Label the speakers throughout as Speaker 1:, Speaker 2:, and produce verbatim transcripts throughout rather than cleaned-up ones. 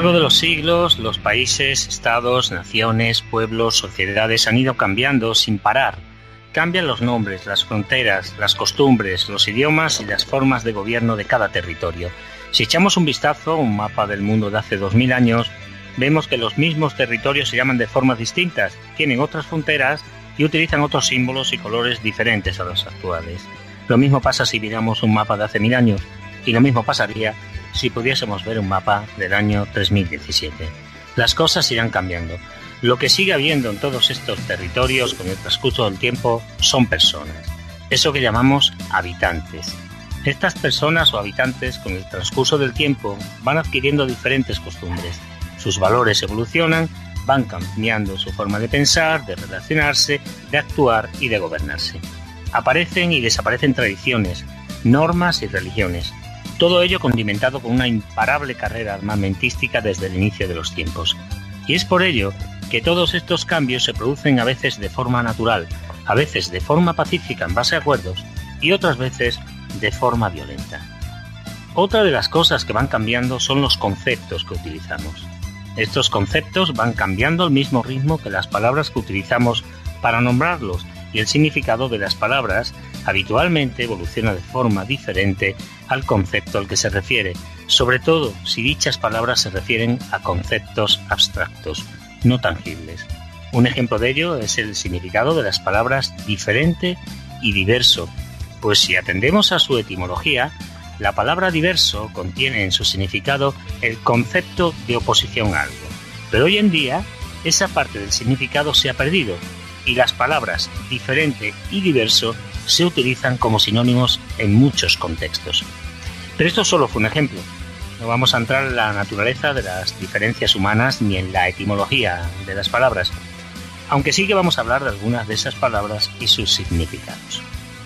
Speaker 1: largo de los siglos, los países, estados, naciones, pueblos, sociedades han ido cambiando sin parar. Cambian los nombres, las fronteras, las costumbres, los idiomas y las formas de gobierno de cada territorio. Si echamos un vistazo a un mapa del mundo de hace dos mil años, vemos que los mismos territorios se llaman de formas distintas, tienen otras fronteras y utilizan otros símbolos y colores diferentes a los actuales. Lo mismo pasa si miramos un mapa de hace mil años, y lo mismo pasaría si pudiésemos ver un mapa del año tres mil diecisiete. Las cosas irán cambiando. Lo que sigue habiendo en todos estos territorios con el transcurso del tiempo son personas. Eso que llamamos habitantes. Estas personas o habitantes con el transcurso del tiempo van adquiriendo diferentes costumbres. Sus valores evolucionan, van cambiando su forma de pensar, de relacionarse, de actuar y de gobernarse. Aparecen y desaparecen tradiciones, normas y religiones. Todo ello condimentado con una imparable carrera armamentística desde el inicio de los tiempos. Y es por ello que todos estos cambios se producen a veces de forma natural, a veces de forma pacífica en base a acuerdos y otras veces de forma violenta. Otra de las cosas que van cambiando son los conceptos que utilizamos. Estos conceptos van cambiando al mismo ritmo que las palabras que utilizamos para nombrarlos, y el significado de las palabras habitualmente evoluciona de forma diferente al concepto al que se refiere, sobre todo si dichas palabras se refieren a conceptos abstractos, no tangibles. Un ejemplo de ello es el significado de las palabras diferente y diverso, pues si atendemos a su etimología, la palabra diverso contiene en su significado el concepto de oposición a algo. Pero hoy en día, esa parte del significado se ha perdido, y las palabras diferente y diverso se utilizan como sinónimos en muchos contextos. Pero esto solo fue un ejemplo. No vamos a entrar en la naturaleza de las diferencias humanas ni en la etimología de las palabras, aunque sí que vamos a hablar de algunas de esas palabras y sus significados.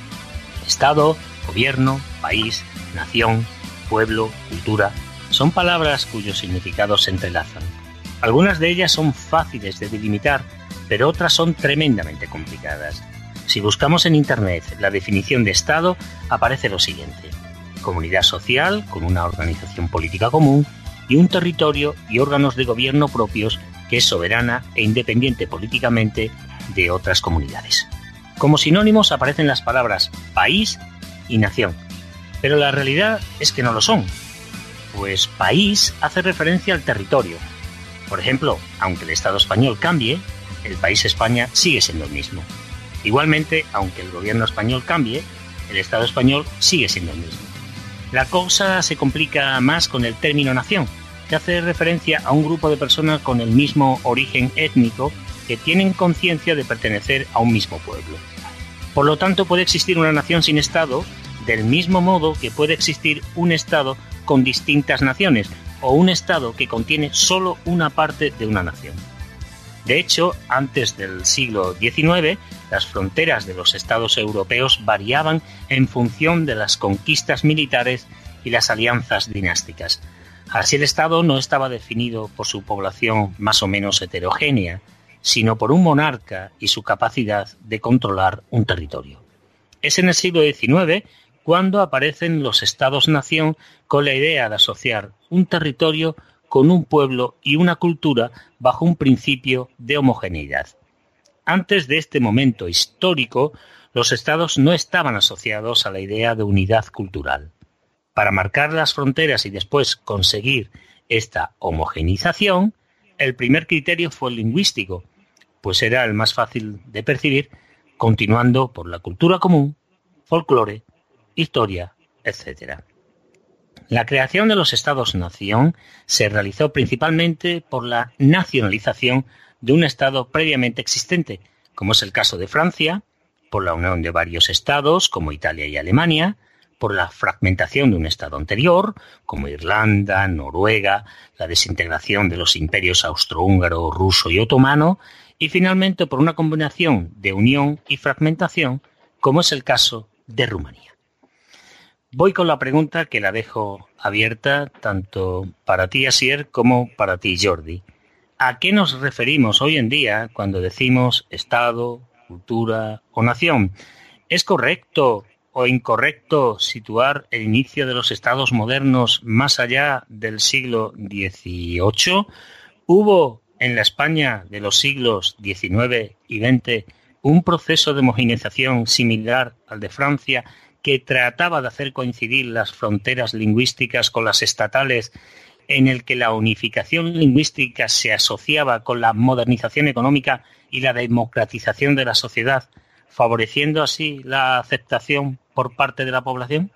Speaker 1: Estado, gobierno, país, nación, pueblo, cultura, son palabras cuyos significados se entrelazan. Algunas de ellas son fáciles de delimitar, pero otras son tremendamente complicadas. Si buscamos en Internet la definición de Estado, aparece lo siguiente: comunidad social con una organización política común y un territorio y órganos de gobierno propios que es soberana e independiente políticamente de otras comunidades. Como sinónimos aparecen las palabras país y nación, pero la realidad es que no lo son, pues país hace referencia al territorio. Por ejemplo, aunque el Estado español cambie, el país España sigue siendo el mismo. Igualmente, aunque el gobierno español cambie, el Estado español sigue siendo el mismo. La cosa se complica más con el término nación, que hace referencia a un grupo de personas con el mismo origen étnico que tienen conciencia de pertenecer a un mismo pueblo. Por lo tanto, puede existir una nación sin Estado, del mismo modo que puede existir un Estado con distintas naciones, o un Estado que contiene solo una parte de una nación. De hecho, antes del siglo diecinueve, las fronteras de los estados europeos variaban en función de las conquistas militares y las alianzas dinásticas. Así el Estado no estaba definido por su población más o menos heterogénea, sino por un monarca y su capacidad de controlar un territorio. Es en el siglo diecinueve cuando aparecen los estados-nación con la idea de asociar un territorio con un pueblo y una cultura bajo un principio de homogeneidad. Antes de este momento histórico, los estados no estaban asociados a la idea de unidad cultural. Para marcar las fronteras y después conseguir esta homogeneización, el primer criterio fue el lingüístico, pues era el más fácil de percibir, continuando por la cultura común, folclore, historia, etcétera. La creación de los estados-nación se realizó principalmente por la nacionalización de un estado previamente existente, como es el caso de Francia, por la unión de varios estados, como Italia y Alemania, por la fragmentación de un estado anterior, como Irlanda, Noruega, la desintegración de los imperios austrohúngaro, ruso y otomano, y finalmente por una combinación de unión y fragmentación, como es el caso de Rumanía. Voy con la pregunta que la dejo abierta tanto para ti, Asier, como para ti, Jordi. ¿A qué nos referimos hoy en día cuando decimos Estado, cultura o nación? ¿Es correcto o incorrecto situar el inicio de los estados modernos más allá del siglo dieciocho? ¿Hubo en la España de los siglos diecinueve y veinte un proceso de homogeneización similar al de Francia que trataba de hacer coincidir las fronteras lingüísticas con las estatales, en el que la unificación lingüística se asociaba con la modernización económica y la democratización de la sociedad, favoreciendo así la aceptación por parte de la población?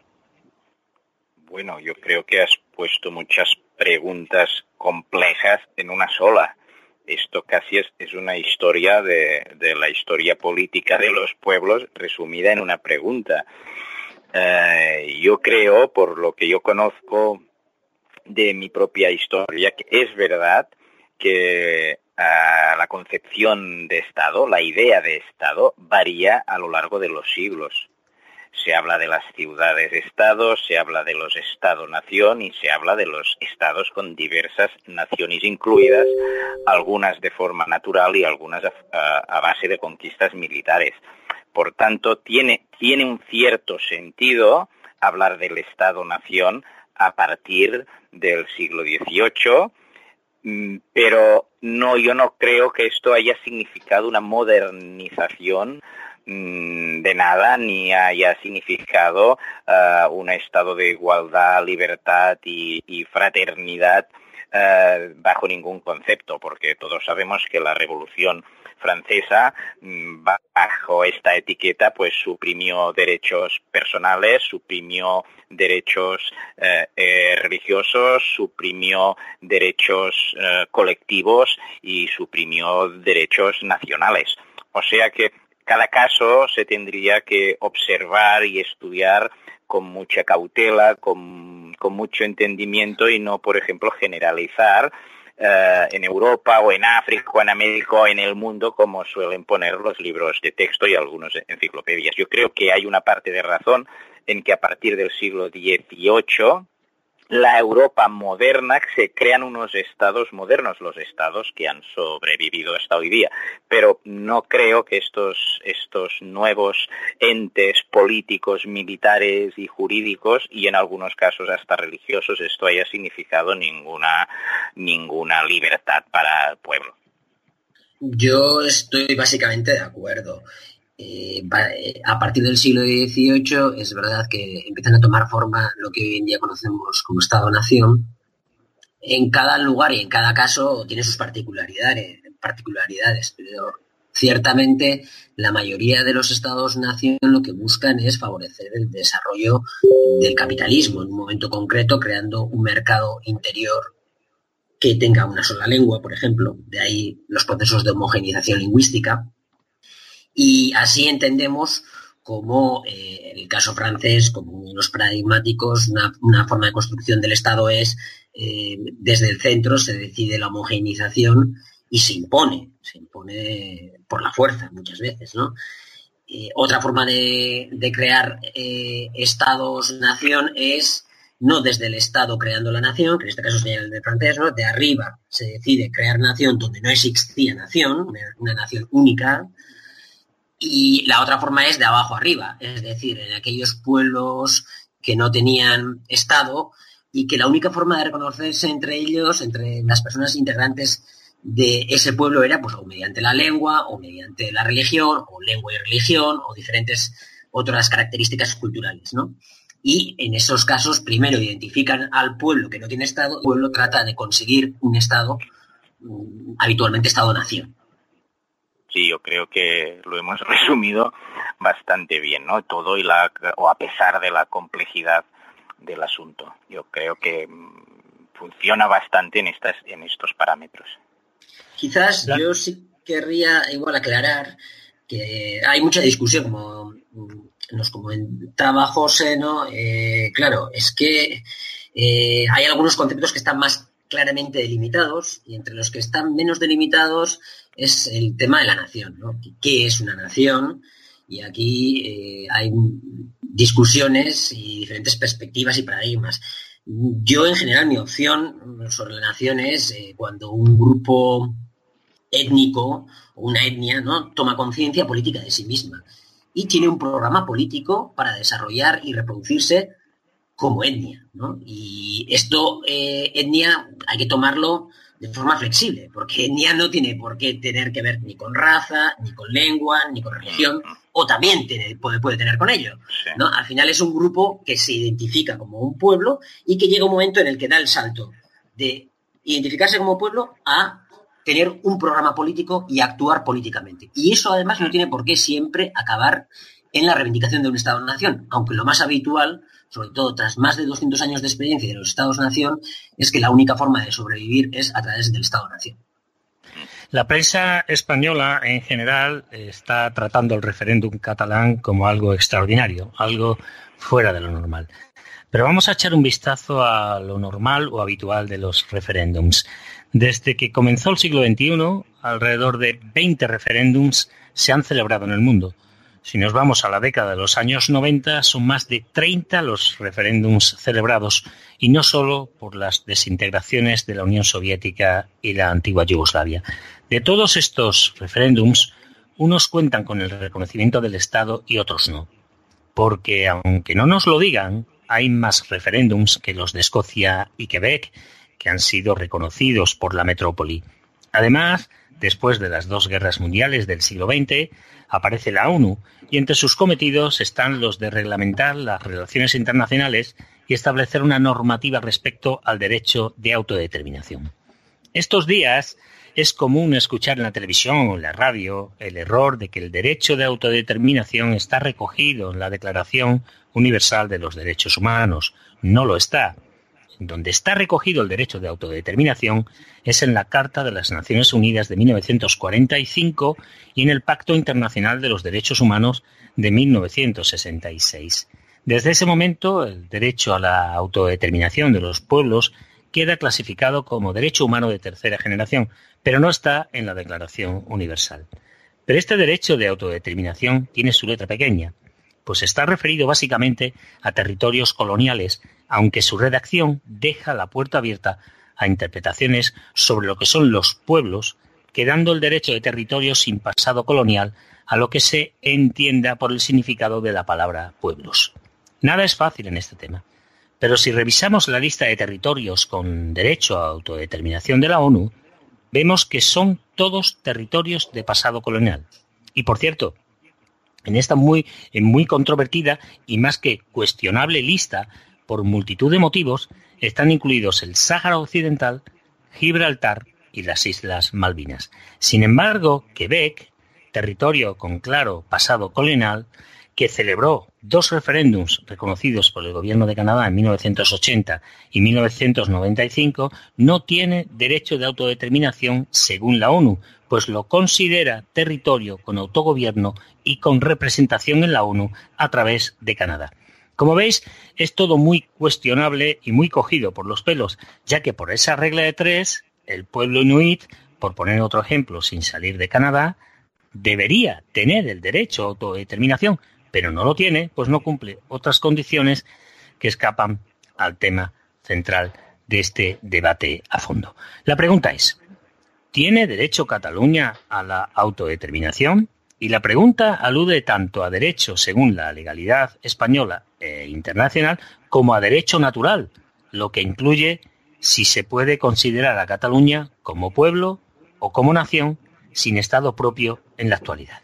Speaker 2: Bueno, yo creo que has puesto muchas preguntas complejas en una sola. Esto casi es, es una historia de, de la historia política de los pueblos resumida en una pregunta. Eh, yo creo, por lo que yo conozco de mi propia historia, que es verdad que uh, la concepción de Estado, la idea de Estado, varía a lo largo de los siglos. Se habla de las ciudades-estado, se habla de los Estado-nación y se habla de los estados con diversas naciones incluidas, algunas de forma natural y algunas a, a, a base de conquistas militares. Por tanto, tiene, tiene un cierto sentido hablar del Estado-nación a partir del siglo dieciocho, pero no, yo no creo que esto haya significado una modernización de nada, ni haya significado uh, un estado de igualdad, libertad y, y fraternidad uh, bajo ningún concepto, porque todos sabemos que la Revolución Francesa, bajo esta etiqueta, pues suprimió derechos personales, suprimió derechos eh, eh, religiosos, suprimió derechos eh, colectivos y suprimió derechos nacionales. O sea que cada caso se tendría que observar y estudiar con mucha cautela, con, con mucho entendimiento y no, por ejemplo, generalizar Uh, en Europa o en África o en América o en el mundo como suelen poner los libros de texto y algunas enciclopedias. Yo creo que hay una parte de razón en que a partir del siglo dieciocho la Europa moderna se crean unos estados modernos, los estados que han sobrevivido hasta hoy día. Pero no creo que estos, estos nuevos entes políticos, militares y jurídicos, y en algunos casos hasta religiosos, esto haya significado ninguna, ninguna libertad para el pueblo.
Speaker 3: Yo estoy básicamente de acuerdo. Eh, a partir del siglo dieciocho es verdad que empiezan a tomar forma lo que hoy en día conocemos como Estado-nación. En cada lugar y en cada caso tiene sus particularidades, particularidades, pero ciertamente la mayoría de los Estados-nación lo que buscan es favorecer el desarrollo del capitalismo en un momento concreto, creando un mercado interior que tenga una sola lengua, por ejemplo. De ahí los procesos de homogeneización lingüística. Y así entendemos como eh, en el caso francés, como los paradigmáticos, una, una forma de construcción del Estado es eh, desde el centro se decide la homogeneización y se impone, se impone por la fuerza muchas veces, ¿no? Eh, otra forma de, de crear eh, Estados-nación es no desde el Estado creando la nación, que en este caso sería el de francés, ¿no? De arriba se decide crear nación donde no existía nación, una, una nación única. Y la otra forma es de abajo arriba, es decir, en aquellos pueblos que no tenían Estado y que la única forma de reconocerse entre ellos, entre las personas integrantes de ese pueblo era pues o mediante la lengua o mediante la religión o lengua y religión o diferentes otras características culturales, ¿no? Y en esos casos primero identifican al pueblo que no tiene Estado, el pueblo trata de conseguir un Estado, habitualmente Estado-nación.
Speaker 2: Sí, yo creo que lo hemos resumido bastante bien, ¿no? Todo y la, o a pesar de la complejidad del asunto. Yo creo que funciona bastante en estas, en estos parámetros.
Speaker 3: Quizás yo sí querría igual aclarar que hay mucha discusión, como nos comentaba José, ¿no? Eh, claro, es que eh, hay algunos conceptos que están más claramente delimitados y entre los que están menos delimitados es el tema de la nación, ¿no? ¿Qué es una nación? Y aquí eh, hay discusiones y diferentes perspectivas y paradigmas. Yo, en general, mi opción sobre la nación es eh, cuando un grupo étnico o una etnia, ¿no? Toma conciencia política de sí misma. y tiene un programa político para desarrollar y reproducirse como etnia, ¿no? Y esto, eh, etnia, hay que tomarlo de forma flexible, porque etnia no tiene por qué tener que ver ni con raza, ni con lengua, ni con religión, o también tiene, puede, puede tener con ello, ¿no? Al final es un grupo que se identifica como un pueblo y que llega un momento en el que da el salto de identificarse como pueblo a tener un programa político y actuar políticamente. Y eso además no tiene por qué siempre acabar en la reivindicación de un Estado-nación, aunque lo más habitual, sobre todo tras más de doscientos años de experiencia de los Estados-nación, es que la única forma de sobrevivir es a través del Estado-nación.
Speaker 1: La prensa española en general está tratando el referéndum catalán como algo extraordinario, algo fuera de lo normal. Pero vamos a echar un vistazo a lo normal o habitual de los referéndums. Desde que comenzó el siglo veintiuno, alrededor de veinte referéndums se han celebrado en el mundo. Si nos vamos a la década de los años noventa, son más de treinta los referéndums celebrados, y no solo por las desintegraciones de la Unión Soviética y la antigua Yugoslavia. De todos estos referéndums, unos cuentan con el reconocimiento del Estado y otros no. Porque, aunque no nos lo digan, hay más referéndums que los de Escocia y Quebec, que han sido reconocidos por la metrópoli. Además, después de las dos guerras mundiales del siglo veinte, aparece la ONU, y entre sus cometidos están los de reglamentar las relaciones internacionales y establecer una normativa respecto al derecho de autodeterminación. Estos días es común escuchar en la televisión o en la radio el error de que el derecho de autodeterminación está recogido en la Declaración Universal de los Derechos Humanos. No lo está. Donde está recogido el derecho de autodeterminación es en la Carta de las Naciones Unidas de mil novecientos cuarenta y cinco y en el Pacto Internacional de los Derechos Humanos de mil novecientos sesenta y seis. Desde ese momento, el derecho a la autodeterminación de los pueblos queda clasificado como derecho humano de tercera generación, pero no está en la Declaración Universal. Pero este derecho de autodeterminación tiene su letra pequeña, pues está referido básicamente a territorios coloniales, aunque su redacción deja la puerta abierta a interpretaciones sobre lo que son los pueblos, quedando el derecho de territorio sin pasado colonial a lo que se entienda por el significado de la palabra pueblos. Nada es fácil en este tema, pero si revisamos la lista de territorios con derecho a autodeterminación de la ONU, vemos que son todos territorios de pasado colonial. Y por cierto, en esta muy, muy controvertida y más que cuestionable lista, por multitud de motivos, están incluidos el Sáhara Occidental, Gibraltar y las Islas Malvinas. Sin embargo, Quebec, territorio con claro pasado colonial, que celebró dos referéndums reconocidos por el gobierno de Canadá en mil novecientos ochenta y mil novecientos noventa y cinco, no tiene derecho de autodeterminación según la ONU, pues lo considera territorio con autogobierno y con representación en la ONU a través de Canadá. Como veis, es todo muy cuestionable y muy cogido por los pelos, ya que por esa regla de tres, el pueblo inuit, por poner otro ejemplo sin salir de Canadá, debería tener el derecho a autodeterminación, pero no lo tiene, pues no cumple otras condiciones que escapan al tema central de este debate a fondo. La pregunta es, ¿tiene derecho Cataluña a la autodeterminación? Y la pregunta alude tanto a derecho según la legalidad española e internacional como a derecho natural, lo que incluye si se puede considerar a Cataluña como pueblo o como nación sin Estado propio en la actualidad.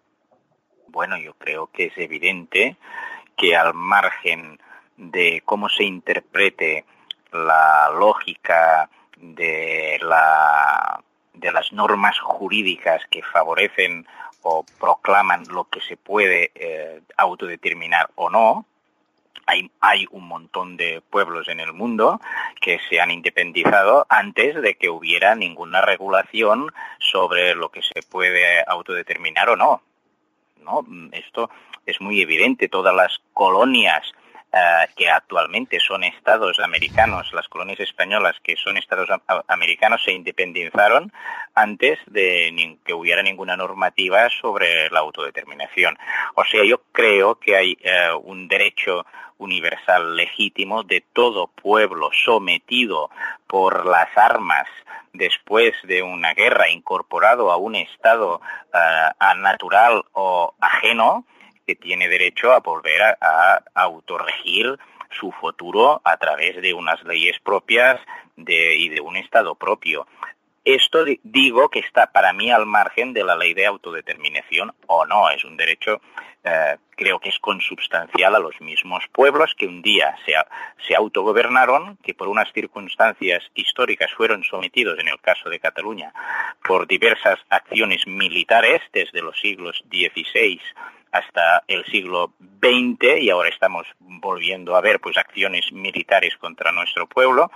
Speaker 2: Bueno, yo creo que es evidente que al margen de cómo se interprete la lógica de, la, de las normas jurídicas que favorecen o proclaman lo que se puede eh, autodeterminar o no, hay, hay un montón de pueblos en el mundo que se han independizado antes de que hubiera ninguna regulación sobre lo que se puede autodeterminar o no. ¿No? Esto es muy evidente. Todas las colonias uh, que actualmente son estados americanos, las colonias españolas que son estados a- americanos, se independizaron antes de ni- que hubiera ninguna normativa sobre la autodeterminación. O sea, yo creo que hay uh, un derecho universal legítimo de todo pueblo sometido por las armas después de una guerra, incorporado a un estado uh, natural o ajeno, que tiene derecho a volver a, a autorregir su futuro a través de unas leyes propias de, y de un Estado propio. Esto digo que está para mí al margen de la ley de autodeterminación o no, es un derecho, eh, creo que es consubstancial a los mismos pueblos que un día se, se autogobernaron, que por unas circunstancias históricas fueron sometidos, en el caso de Cataluña, por diversas acciones militares desde los siglos dieciséis hasta el siglo veinte, y ahora estamos volviendo a ver pues acciones militares contra nuestro pueblo.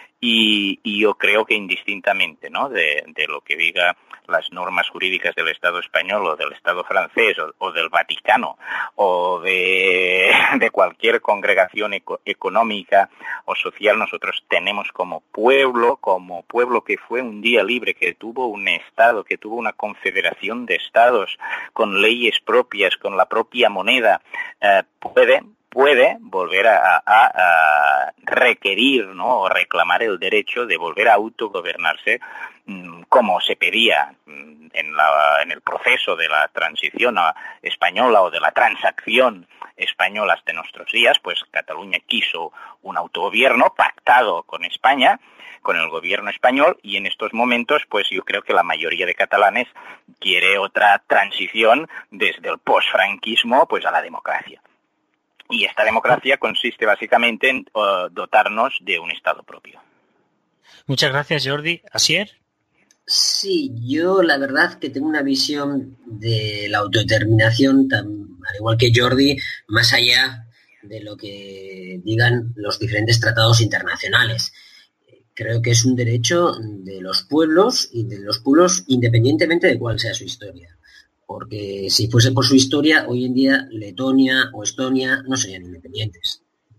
Speaker 2: Y, y yo creo que indistintamente, ¿no?, de, de lo que diga las normas jurídicas del Estado español o del Estado francés o, o del Vaticano o de, de cualquier congregación eco, económica o social, nosotros tenemos como pueblo, como pueblo que fue un día libre, que tuvo un Estado, que tuvo una confederación de Estados con leyes propias, con la propia moneda, eh, puede... puede volver a, a, a requerir, ¿no?, o reclamar el derecho de volver a autogobernarse mmm, como se pedía mmm, en, la, en el proceso de la transición española o de la transacción española hasta nuestros días. Pues Cataluña quiso un autogobierno pactado con España, con el gobierno español, y en estos momentos pues yo creo que la mayoría de catalanes quiere otra transición desde el posfranquismo pues a la democracia. Y esta democracia consiste básicamente en uh, dotarnos de un Estado propio.
Speaker 1: Muchas gracias, Jordi. ¿Asier?
Speaker 3: Sí, yo la verdad que tengo una visión de la autodeterminación, tan, al igual que Jordi, más allá de lo que digan los diferentes tratados internacionales. Creo que es un derecho de los pueblos y de los pueblos independientemente de cuál sea su historia. Porque si fuese por su historia, hoy en día Letonia o Estonia no serían independientes.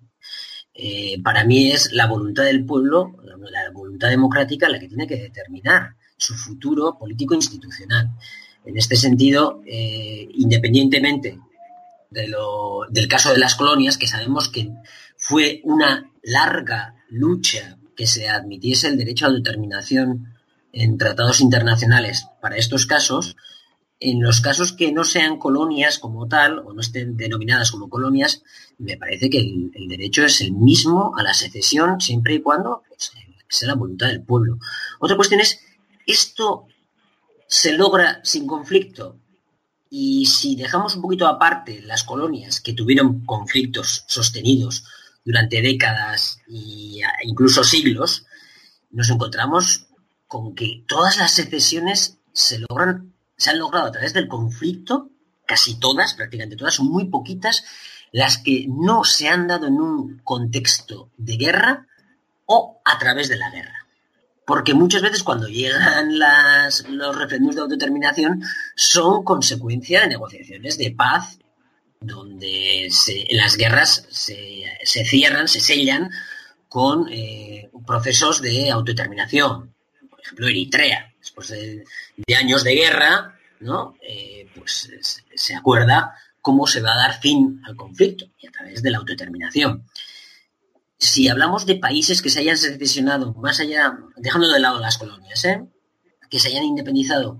Speaker 3: Eh, para mí es la voluntad del pueblo, la, la voluntad democrática, la que tiene que determinar su futuro político-institucional. En este sentido, eh, independientemente de lo, del caso de las colonias, que sabemos que fue una larga lucha que se admitiese el derecho a la determinación en tratados internacionales para estos casos. En los casos que no sean colonias como tal, o no estén denominadas como colonias, me parece que el, el derecho es el mismo a la secesión, siempre y cuando pues, sea la voluntad del pueblo. Otra cuestión es, ¿esto se logra sin conflicto? Y si dejamos un poquito aparte las colonias que tuvieron conflictos sostenidos durante décadas e incluso siglos, nos encontramos con que todas las secesiones se logran se han logrado a través del conflicto, casi todas, prácticamente todas, son muy poquitas las que no se han dado en un contexto de guerra o a través de la guerra. Porque muchas veces cuando llegan las, los referéndums de autodeterminación son consecuencia de negociaciones de paz, donde se, las guerras se, se cierran, se sellan con eh, procesos de autodeterminación. Por ejemplo, Eritrea. Después de, de años de guerra, ¿no? Eh, pues se, se acuerda cómo se va a dar fin al conflicto y a través de la autodeterminación. Si hablamos de países que se hayan secesionado, más allá, dejando de lado las colonias, ¿eh? que se hayan independizado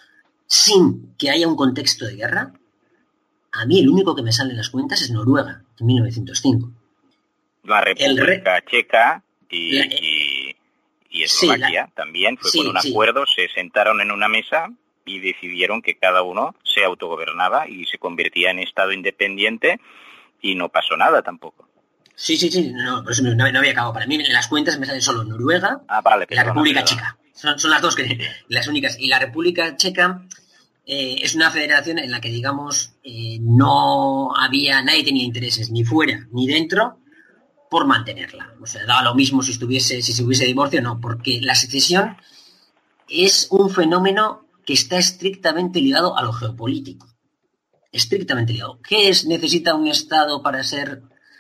Speaker 3: sin que haya un contexto de guerra, a mí el único que me sale en las cuentas es Noruega, en mil novecientos cinco.
Speaker 2: La República Re... Checa y...
Speaker 3: La,
Speaker 2: y... Y Eslovaquia sí, la... también fue sí, con un acuerdo, sí. Se sentaron en una mesa y decidieron que cada uno se autogobernaba y se convertía en Estado independiente y no pasó nada tampoco.
Speaker 3: Sí, sí, sí, no, por eso no, no había acabado. Para mí en las cuentas me salen solo Noruega
Speaker 2: ah, vale,
Speaker 3: y la República perdona. Checa. Son, son las dos que las únicas. Y la República Checa eh, es una federación en la que, digamos, eh, no había, nadie tenía intereses ni fuera ni dentro por mantenerla. O sea, daba lo mismo si estuviese, si se hubiese divorcio o no, porque la secesión es un fenómeno que está estrictamente ligado a lo geopolítico. Estrictamente ligado. ¿Qué es, necesita un Estado para ser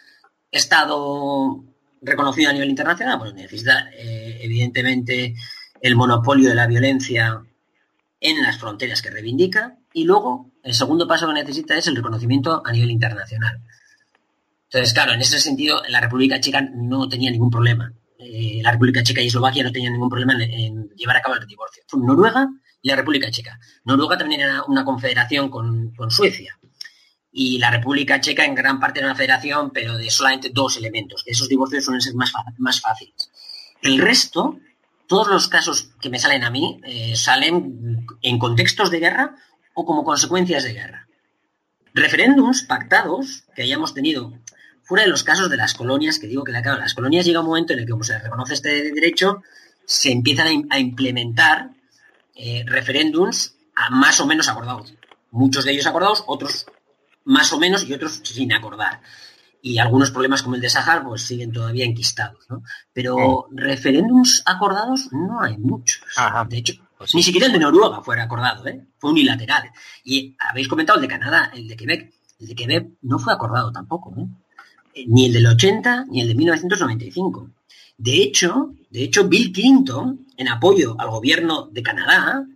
Speaker 3: Estado reconocido a nivel internacional? Pues necesita, eh, evidentemente, el monopolio de la violencia en las fronteras que reivindica, y luego el segundo paso que necesita es el reconocimiento a nivel internacional. Entonces, claro, en ese sentido, la República Checa no tenía ningún problema. Eh, la República Checa y Eslovaquia no tenían ningún problema en, en llevar a cabo el divorcio. Fue Noruega y la República Checa. Noruega también era una confederación con, con Suecia. y la República Checa en gran parte de una federación, pero de solamente dos elementos. Esos divorcios suelen ser más, más fáciles. El resto, todos los casos que me salen a mí, eh, salen en contextos de guerra o como consecuencias de guerra. Referéndums pactados que hayamos tenido fuera de los casos de las colonias, que digo que claro, las colonias llega un momento en el que, como se reconoce este derecho, se empiezan a, a implementar eh, referéndums a más o menos acordados. Muchos de ellos acordados, otros más o menos y otros sin acordar. Y algunos problemas como el de Sáhara pues siguen todavía enquistados, ¿no? Pero mm. referéndums acordados no hay muchos. Ajá. De hecho, pues sí. Ni siquiera el de Noruega fue acordado, ¿eh? Fue unilateral. Y habéis comentado el de Canadá, el de Quebec. El de Quebec no fue acordado tampoco, ¿eh? Ni el del ochenta, ni el de mil novecientos noventa y cinco. De hecho, de hecho, Bill Clinton, en apoyo al gobierno de Canadá,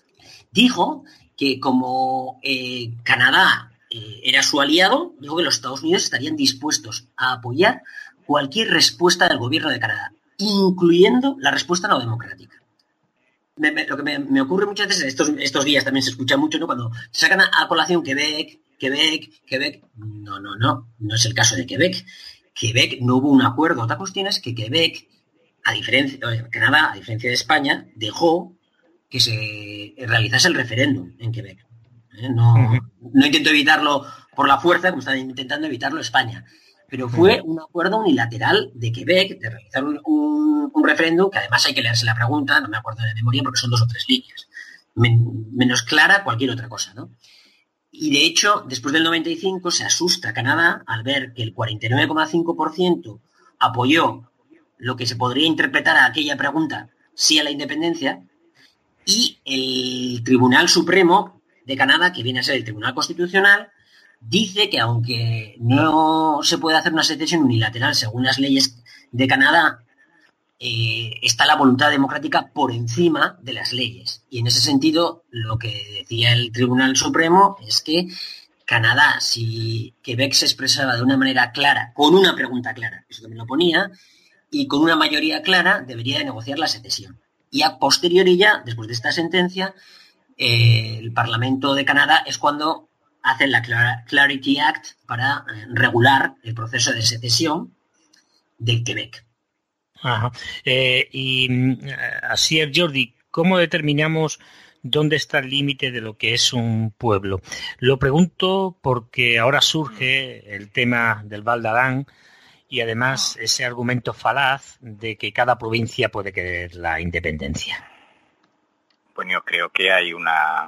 Speaker 3: dijo que como eh, Canadá eh, era su aliado, dijo que los Estados Unidos estarían dispuestos a apoyar cualquier respuesta del gobierno de Canadá, incluyendo la respuesta no democrática. Me, me, lo que me, me ocurre muchas veces, estos, estos días también se escucha mucho, ¿no? Cuando sacan a, a colación Quebec, Quebec, Quebec. No, no, no, no es el caso de Quebec. Quebec no hubo un acuerdo. Otra cuestión es que Quebec, a diferencia, Canadá, a diferencia de España, dejó que se realizase el referéndum en Quebec. ¿Eh? No, uh-huh. no intento evitarlo por la fuerza, como está intentando evitarlo España. Pero fue uh-huh. un acuerdo unilateral de Quebec de realizar un, un, un referéndum, que además hay que leerse la pregunta, no me acuerdo de memoria porque son dos o tres líneas. Men, menos clara cualquier otra cosa, ¿no? Y de hecho, después del noventa y cinco se asusta Canadá al ver que el cuarenta y nueve coma cinco por ciento apoyó lo que se podría interpretar a aquella pregunta sí a la independencia, y el Tribunal Supremo de Canadá, que viene a ser el Tribunal Constitucional, dice que aunque no se puede hacer una secesión unilateral según las leyes de Canadá, eh, está la voluntad democrática por encima de las leyes. Y en ese sentido, lo que decía el Tribunal Supremo es que Canadá, si Quebec se expresaba de una manera clara, con una pregunta clara, eso también lo ponía, y con una mayoría clara, debería de negociar la secesión. Y a posteriori ya, después de esta sentencia, eh, el Parlamento de Canadá es cuando hacen la Clarity Act para eh, regular el proceso de secesión de Quebec.
Speaker 1: Ajá. Eh, y así es, Jordi, ¿cómo determinamos dónde está el límite de lo que es un pueblo? Lo pregunto porque ahora surge el tema del Val d'Aran y además ese argumento falaz de que cada provincia puede querer la independencia.
Speaker 2: Bueno, yo creo que hay una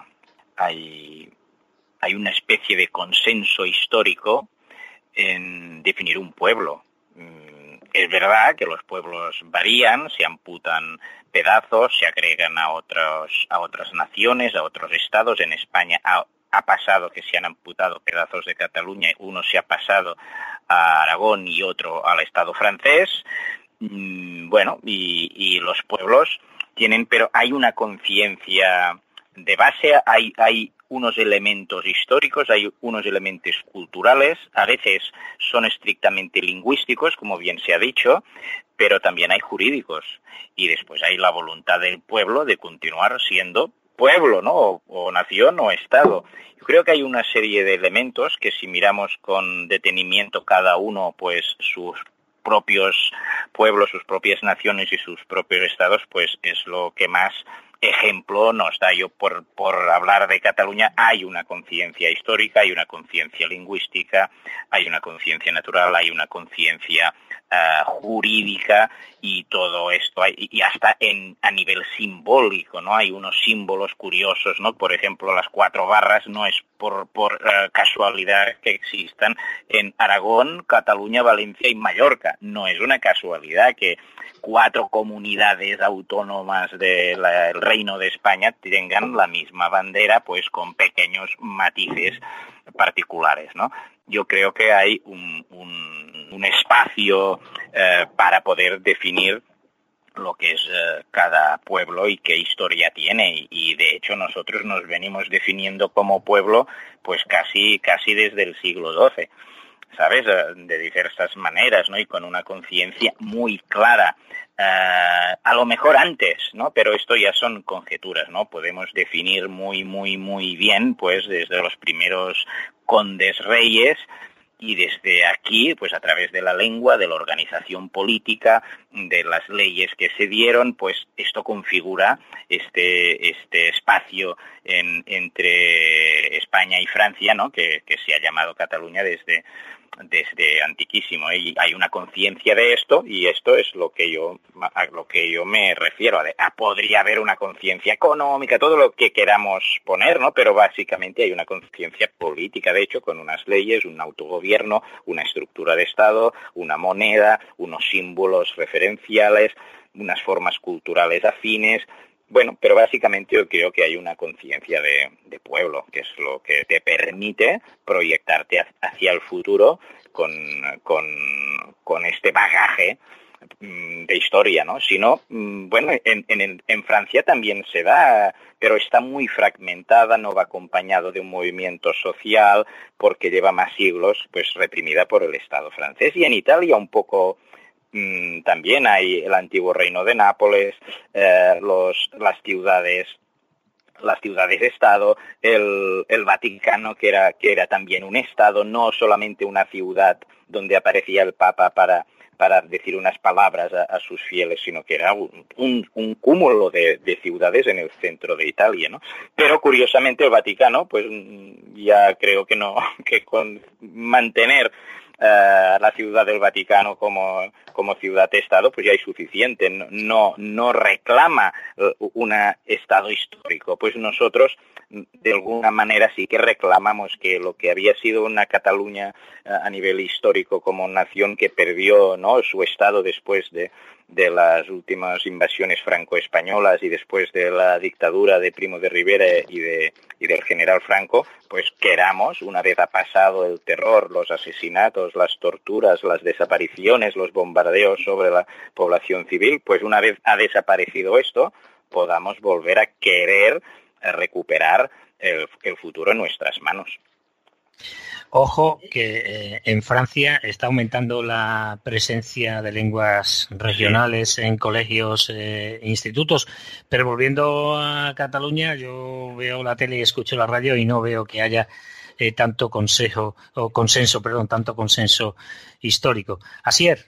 Speaker 2: hay hay una especie de consenso histórico en definir un pueblo. Es verdad que los pueblos varían, se amputan pedazos, se agregan a otros a otras naciones, a otros estados. En España ha, ha pasado que se han amputado pedazos de Cataluña, uno se ha pasado a Aragón y otro al estado francés. Bueno, y, y los pueblos tienen, pero hay una conciencia de base, hay hay unos elementos históricos, hay unos elementos culturales, a veces son estrictamente lingüísticos, como bien se ha dicho, pero también hay jurídicos. Y después hay la voluntad del pueblo de continuar siendo pueblo, ¿no? O, o nación o estado. Yo creo que hay una serie de elementos que si miramos con detenimiento cada uno, pues sus propios pueblos, sus propias naciones y sus propios estados, pues es lo que más ejemplo nos da. Yo por, por hablar de Cataluña, hay una conciencia histórica, hay una conciencia lingüística, hay una conciencia natural, hay una conciencia uh, jurídica y todo esto, hay, y hasta en a nivel simbólico, ¿no? Hay unos símbolos curiosos, ¿no? Por ejemplo, las cuatro barras no es por, por uh, casualidad que existan en Aragón, Cataluña, Valencia y Mallorca. No es una casualidad que cuatro comunidades autónomas del Reino de España tengan la misma bandera, pues con pequeños matices particulares, ¿no? Yo creo que hay un, un, un espacio eh, para poder definir lo que es eh, cada pueblo y qué historia tiene, y, y de hecho nosotros nos venimos definiendo como pueblo pues casi casi desde el siglo doce, ¿sabes? De diversas maneras, ¿no? Y con una conciencia muy clara. Uh, a lo mejor antes, ¿no? Pero esto ya son conjeturas, ¿no? Podemos definir muy, muy, muy bien, pues, desde los primeros condes reyes, y desde aquí, pues a través de la lengua, de la organización política, de las leyes que se dieron, pues esto configura este este espacio en, entre España y Francia, ¿no? Que, que se ha llamado Cataluña desde desde antiquísimo, ¿eh? Y hay una conciencia de esto, y esto es lo que yo a lo que yo me refiero. A, a podría haber una conciencia económica, todo lo que queramos poner, ¿no? Pero básicamente hay una conciencia política, de hecho, con unas leyes, un autogobierno, una estructura de Estado, una moneda, unos símbolos referenciales, unas formas culturales afines. Bueno, pero básicamente yo creo que hay una conciencia de, de pueblo, que es lo que te permite proyectarte hacia el futuro con, con, con este bagaje de historia, ¿no? Si no, bueno, en, en, en Francia también se da, pero está muy fragmentada, no va acompañado de un movimiento social, porque lleva más siglos pues reprimida por el Estado francés. Y en Italia un poco... también hay el antiguo reino de Nápoles, eh, los, las ciudades, las ciudades de Estado, el, el Vaticano, que era, que era también un Estado, no solamente una ciudad donde aparecía el Papa para, para decir unas palabras a, a sus fieles, sino que era un, un, un cúmulo de, de ciudades en el centro de Italia, ¿no? Pero curiosamente el Vaticano, pues ya creo que no, que con mantener Uh, la ciudad del Vaticano como, como ciudad-estado, pues ya hay suficiente, no, no reclama un estado histórico. Pues nosotros, de alguna manera, sí que reclamamos que lo que había sido una Cataluña uh, a nivel histórico como nación que perdió, ¿no?, su estado después de, de las últimas invasiones franco-españolas y después de la dictadura de Primo de Rivera y, de, y del general Franco, pues queramos, una vez ha pasado el terror, los asesinatos, las torturas, las desapariciones, los bombardeos sobre la población civil, pues una vez ha desaparecido esto, podamos volver a querer recuperar el, el futuro en nuestras manos.
Speaker 1: Ojo que eh, en Francia está aumentando la presencia de lenguas regionales sí. en colegios e eh, institutos, pero volviendo a Cataluña, yo veo la tele y escucho la radio y no veo que haya eh, tanto consejo o consenso, perdón, tanto consenso histórico. Asier.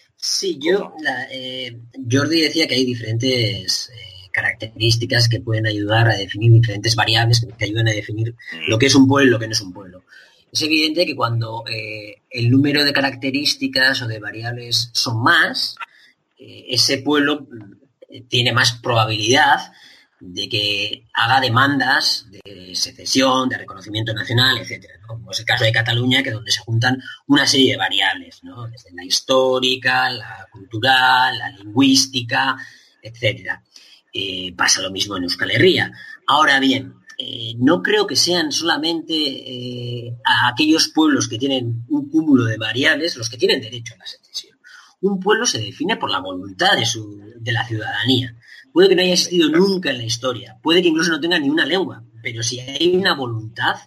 Speaker 3: Sí, yo, la, eh, Jordi decía que hay diferentes eh, características que pueden ayudar a definir diferentes variables que ayudan a definir lo que es un pueblo y lo que no es un pueblo. Es evidente que cuando eh, el número de características o de variables son más, eh, ese pueblo eh, tiene más probabilidad de que haga demandas de secesión, de reconocimiento nacional, etcétera, ¿no? Como es el caso de Cataluña, que donde se juntan una serie de variables, ¿no? Desde la histórica, la cultural, la lingüística, etcétera. Eh, pasa lo mismo en Euskal Herria. Ahora bien, Eh, no creo que sean solamente eh, a aquellos pueblos que tienen un cúmulo de variables los que tienen derecho a la secesión. Un pueblo se define por la voluntad de, su, de la ciudadanía. Puede que no haya existido nunca en la historia, puede que incluso no tenga ni una lengua, pero si hay una voluntad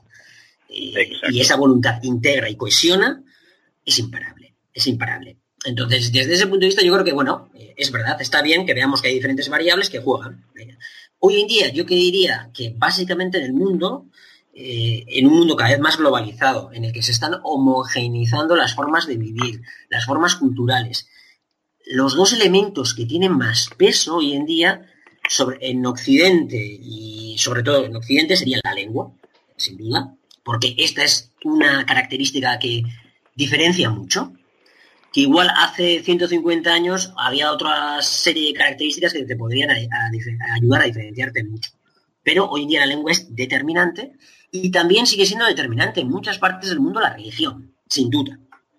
Speaker 3: eh, y esa voluntad integra y cohesiona, es imparable, es imparable. Entonces, desde ese punto de vista, yo creo que, bueno, eh, es verdad, está bien que veamos que hay diferentes variables que juegan. Hoy en día, yo que diría que básicamente en el mundo, eh, en un mundo cada vez más globalizado, en el que se están homogeneizando las formas de vivir, las formas culturales, los dos elementos que tienen más peso hoy en día sobre, en Occidente y sobre todo en Occidente sería la lengua, sin duda, porque esta es una característica que diferencia mucho. Que igual hace ciento cincuenta años había otra serie de características que te podrían a, a, a ayudar a diferenciarte mucho. Pero hoy en día la lengua es determinante y también sigue siendo determinante en muchas partes del mundo la religión, sin duda.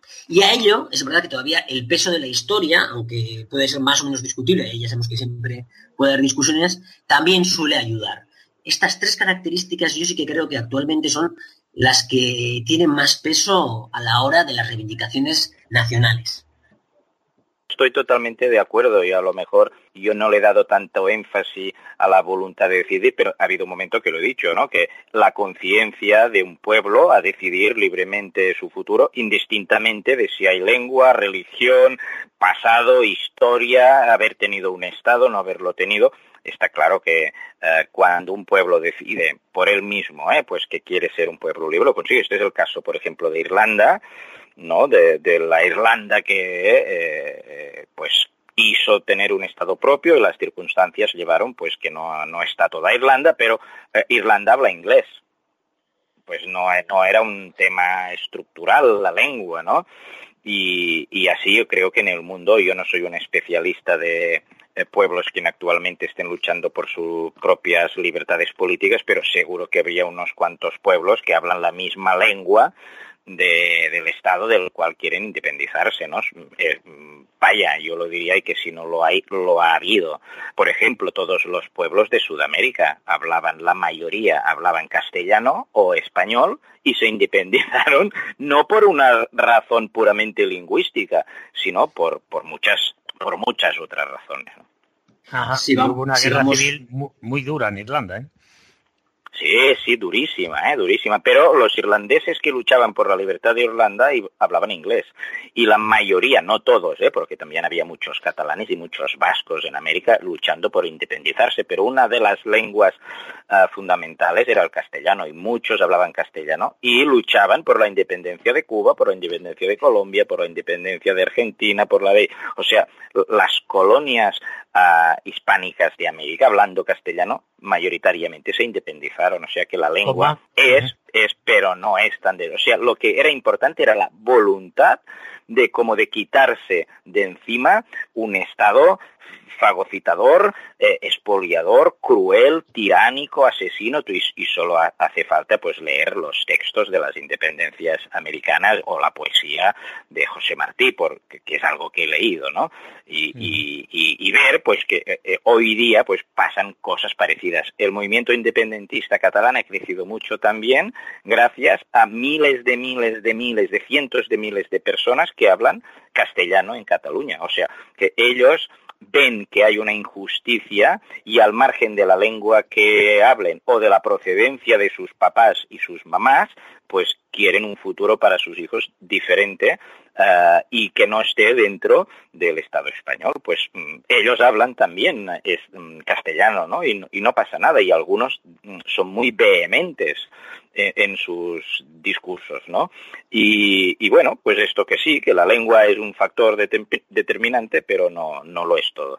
Speaker 3: Y a ello, es verdad que todavía el peso de la historia, aunque puede ser más o menos discutible, y ya sabemos que siempre puede haber discusiones, también suele ayudar. Estas tres características yo sí que creo que actualmente son las que tienen más peso a la hora de las reivindicaciones nacionales.
Speaker 2: Estoy totalmente de acuerdo y a lo mejor yo no le he dado tanto énfasis a la voluntad de decidir, pero ha habido un momento que lo he dicho, ¿no? Que la conciencia de un pueblo a decidir libremente su futuro, indistintamente de si hay lengua, religión, pasado, historia, haber tenido un Estado, no haberlo tenido. Está claro que eh, cuando un pueblo decide por él mismo, eh, pues que quiere ser un pueblo libre, lo consigue. Este es el caso, por ejemplo, de Irlanda, ¿no? De, de la Irlanda que eh, eh, pues hizo tener un estado propio y las circunstancias llevaron pues que no, no está toda Irlanda, pero eh, Irlanda habla inglés. Pues no, no era un tema estructural la lengua, ¿no? Y, y así yo creo que en el mundo, yo no soy un especialista de eh, pueblos que actualmente estén luchando por sus propias libertades políticas, pero seguro que habría unos cuantos pueblos que hablan la misma lengua de, del Estado del cual quieren independizarse, ¿no? Eh, vaya, yo lo diría y que si no lo hay, lo ha habido. Por ejemplo, todos los pueblos de Sudamérica hablaban, la mayoría hablaban castellano o español y se independizaron no por una razón puramente lingüística, sino por, por muchas, por muchas otras razones, ¿no?
Speaker 1: Ajá, sí, vamos, hubo una guerra sí, vamos... civil muy, muy dura en Irlanda, ¿eh?
Speaker 2: Sí, sí, durísima, ¿eh? durísima. Pero los irlandeses que luchaban por la libertad de Irlanda y hablaban inglés. Y la mayoría, no todos, ¿eh? porque también había muchos catalanes y muchos vascos en América luchando por independizarse. Pero una de las lenguas uh, fundamentales era el castellano y muchos hablaban castellano y luchaban por la independencia de Cuba, por la independencia de Colombia, por la independencia de Argentina, por la de... O sea, las colonias uh, hispánicas de América, hablando castellano, mayoritariamente se independizaron, o sea que la lengua es, es, pero no es tan de... O sea, lo que era importante era la voluntad de como de quitarse de encima un Estado fagocitador, eh, expoliador, cruel, tiránico, asesino, y, y solo ha, hace falta pues leer los textos de las independencias americanas o la poesía de José Martí, porque, que es algo que he leído, ¿no? Y, mm. y, y, y ver pues que eh, hoy día pues pasan cosas parecidas. El movimiento independentista catalán ha crecido mucho también gracias a miles de miles de miles de cientos de miles de personas que hablan castellano en Cataluña. O sea, que ellos ven que hay una injusticia y al margen de la lengua que hablen o de la procedencia de sus papás y sus mamás, pues quieren un futuro para sus hijos diferente uh, y que no esté dentro del Estado español. Pues um, ellos hablan también es, um, castellano, ¿no? Y, y no pasa nada, y algunos um, son muy vehementes en, en sus discursos, ¿no? Y, y bueno, pues esto que sí, que la lengua es un factor de- determinante, pero no, no lo es todo.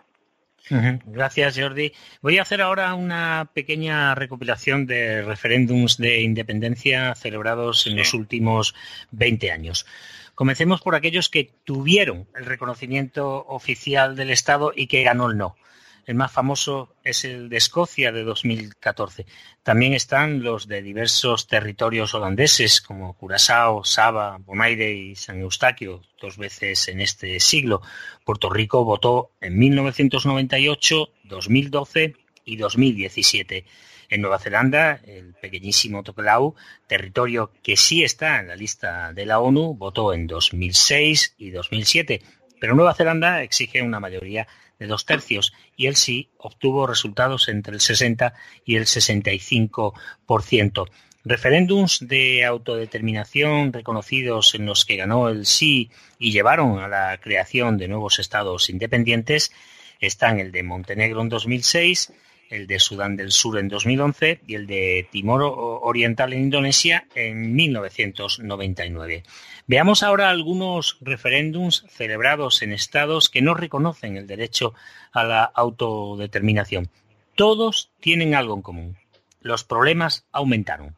Speaker 1: Gracias, Jordi. Voy a hacer ahora una pequeña recopilación de referéndums de independencia celebrados en sí. los últimos veinte años. Comencemos por aquellos que tuvieron el reconocimiento oficial del Estado y que ganó el no. El más famoso es el de Escocia de dos mil catorce. También están los de diversos territorios holandeses como Curazao, Saba, Bonaire y San Eustaquio, dos veces en este siglo. Puerto Rico votó en mil novecientos noventa y ocho, dos mil doce y dos mil diecisiete. En Nueva Zelanda, el pequeñísimo Tokelau, territorio que sí está en la lista de la ONU, votó en dos mil seis y dos mil siete. Pero Nueva Zelanda exige una mayoría de dos tercios y el sí obtuvo resultados entre el sesenta y el sesenta y cinco por ciento. Referéndums de autodeterminación reconocidos en los que ganó el sí y llevaron a la creación de nuevos estados independientes están el de Montenegro en dos mil seis, el de Sudán del Sur en dos mil once y el de Timor Oriental en Indonesia en mil novecientos noventa y nueve. Veamos ahora algunos referéndums celebrados en estados que no reconocen el derecho a la autodeterminación. Todos tienen algo en común. Los problemas aumentaron.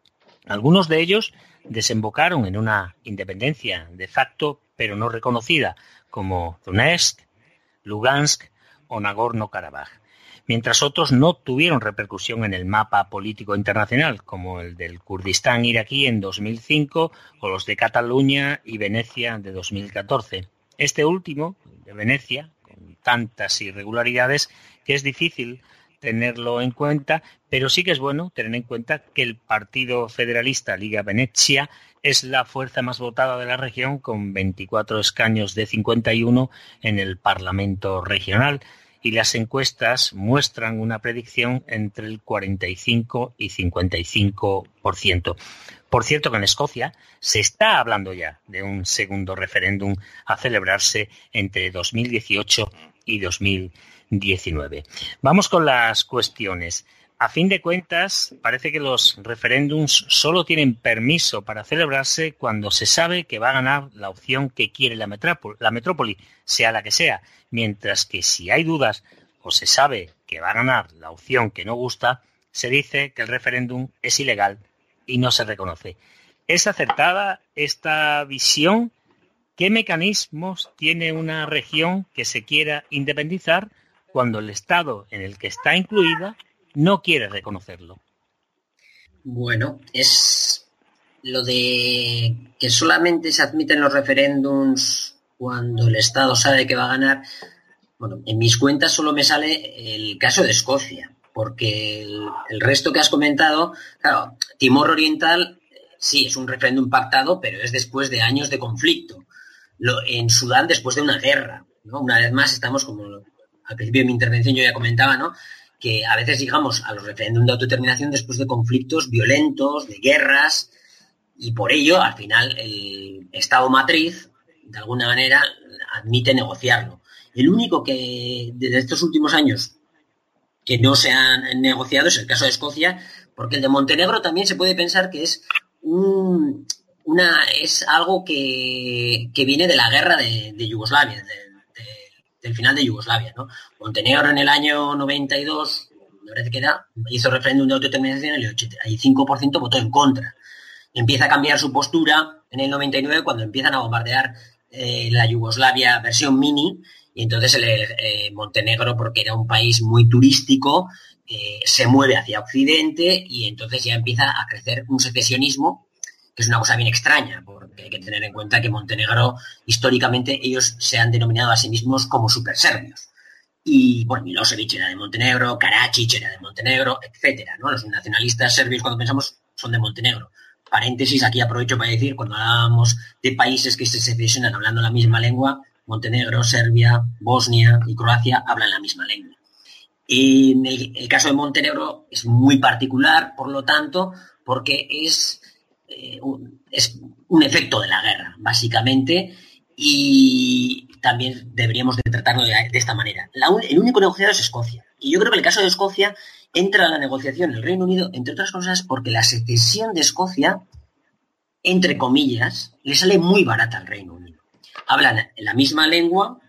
Speaker 1: Algunos de ellos desembocaron en una independencia de facto, pero no reconocida, como Donetsk, Lugansk o Nagorno-Karabaj, mientras otros no tuvieron repercusión en el mapa político internacional, como el del Kurdistán iraquí en dos mil cinco o los de Cataluña y Venecia de dos mil catorce. Este último, de Venecia, con tantas irregularidades que es difícil tenerlo en cuenta, pero sí que es bueno tener en cuenta que el Partido Federalista Liga Venezia es la fuerza más votada de la región, con veinticuatro escaños de cincuenta y uno en el Parlamento regional, y las encuestas muestran una predicción entre el cuarenta y cinco y cincuenta y cinco por ciento. Por cierto que en Escocia se está hablando ya de un segundo referéndum a celebrarse entre dos mil dieciocho y dos mil diecinueve. Vamos con las cuestiones. A fin de cuentas, parece que los referéndums solo tienen permiso para celebrarse cuando se sabe que va a ganar la opción que quiere la metrópoli, la metrópoli, sea la que sea, mientras que si hay dudas o se sabe que va a ganar la opción que no gusta, se dice que el referéndum es ilegal y no se reconoce. ¿Es acertada esta visión? ¿Qué mecanismos tiene una región que se quiera independizar cuando el Estado en el que está incluida no quiere reconocerlo?
Speaker 3: Bueno, es lo de que solamente se admiten los referéndums cuando el Estado sabe que va a ganar. Bueno, en mis cuentas solo me sale el caso de Escocia, porque el, el resto que has comentado, claro, Timor Oriental sí es un referéndum pactado, pero es después de años de conflicto. Lo, en Sudán, después de una guerra, ¿no? Una vez más estamos, como al principio de mi intervención yo ya comentaba, ¿no?, que a veces llegamos a los referéndums de autodeterminación después de conflictos violentos, de guerras, y por ello, al final, el Estado matriz, de alguna manera, admite negociarlo. El único que, desde estos últimos años, que no se han negociado es el caso de Escocia, porque el de Montenegro también se puede pensar que es un, una es algo que, que viene de la guerra de, de Yugoslavia, de, del final de Yugoslavia, ¿no? Montenegro en el año noventa y dos, me parece que era, hizo referéndum de autodeterminación y el ochenta y cinco por ciento votó en contra. Empieza a cambiar su postura en el noventa y nueve cuando empiezan a bombardear eh, la Yugoslavia versión mini, y entonces el, eh, Montenegro, porque era un país muy turístico, eh, se mueve hacia Occidente y entonces ya empieza a crecer un secesionismo, que es una cosa bien extraña, porque hay que tener en cuenta que Montenegro, históricamente, ellos se han denominado a sí mismos como superserbios. Y, bueno, Milosevic era de Montenegro, Karadzic era de Montenegro, etcétera, ¿no? Los nacionalistas serbios, cuando pensamos, son de Montenegro. Paréntesis, aquí aprovecho para decir, cuando hablamos de países que se secesionan hablando la misma lengua, Montenegro, Serbia, Bosnia y Croacia hablan la misma lengua. Y en el, el caso de Montenegro es muy particular, por lo tanto, porque es... Eh, un, es un efecto de la guerra, básicamente, y también deberíamos de tratarlo de, de esta manera. La un, el único negociador es Escocia, y yo creo que el caso de Escocia entra a la negociación el Reino Unido, entre otras cosas, porque la secesión de Escocia, entre comillas, le sale muy barata al Reino Unido. Hablan la misma lengua,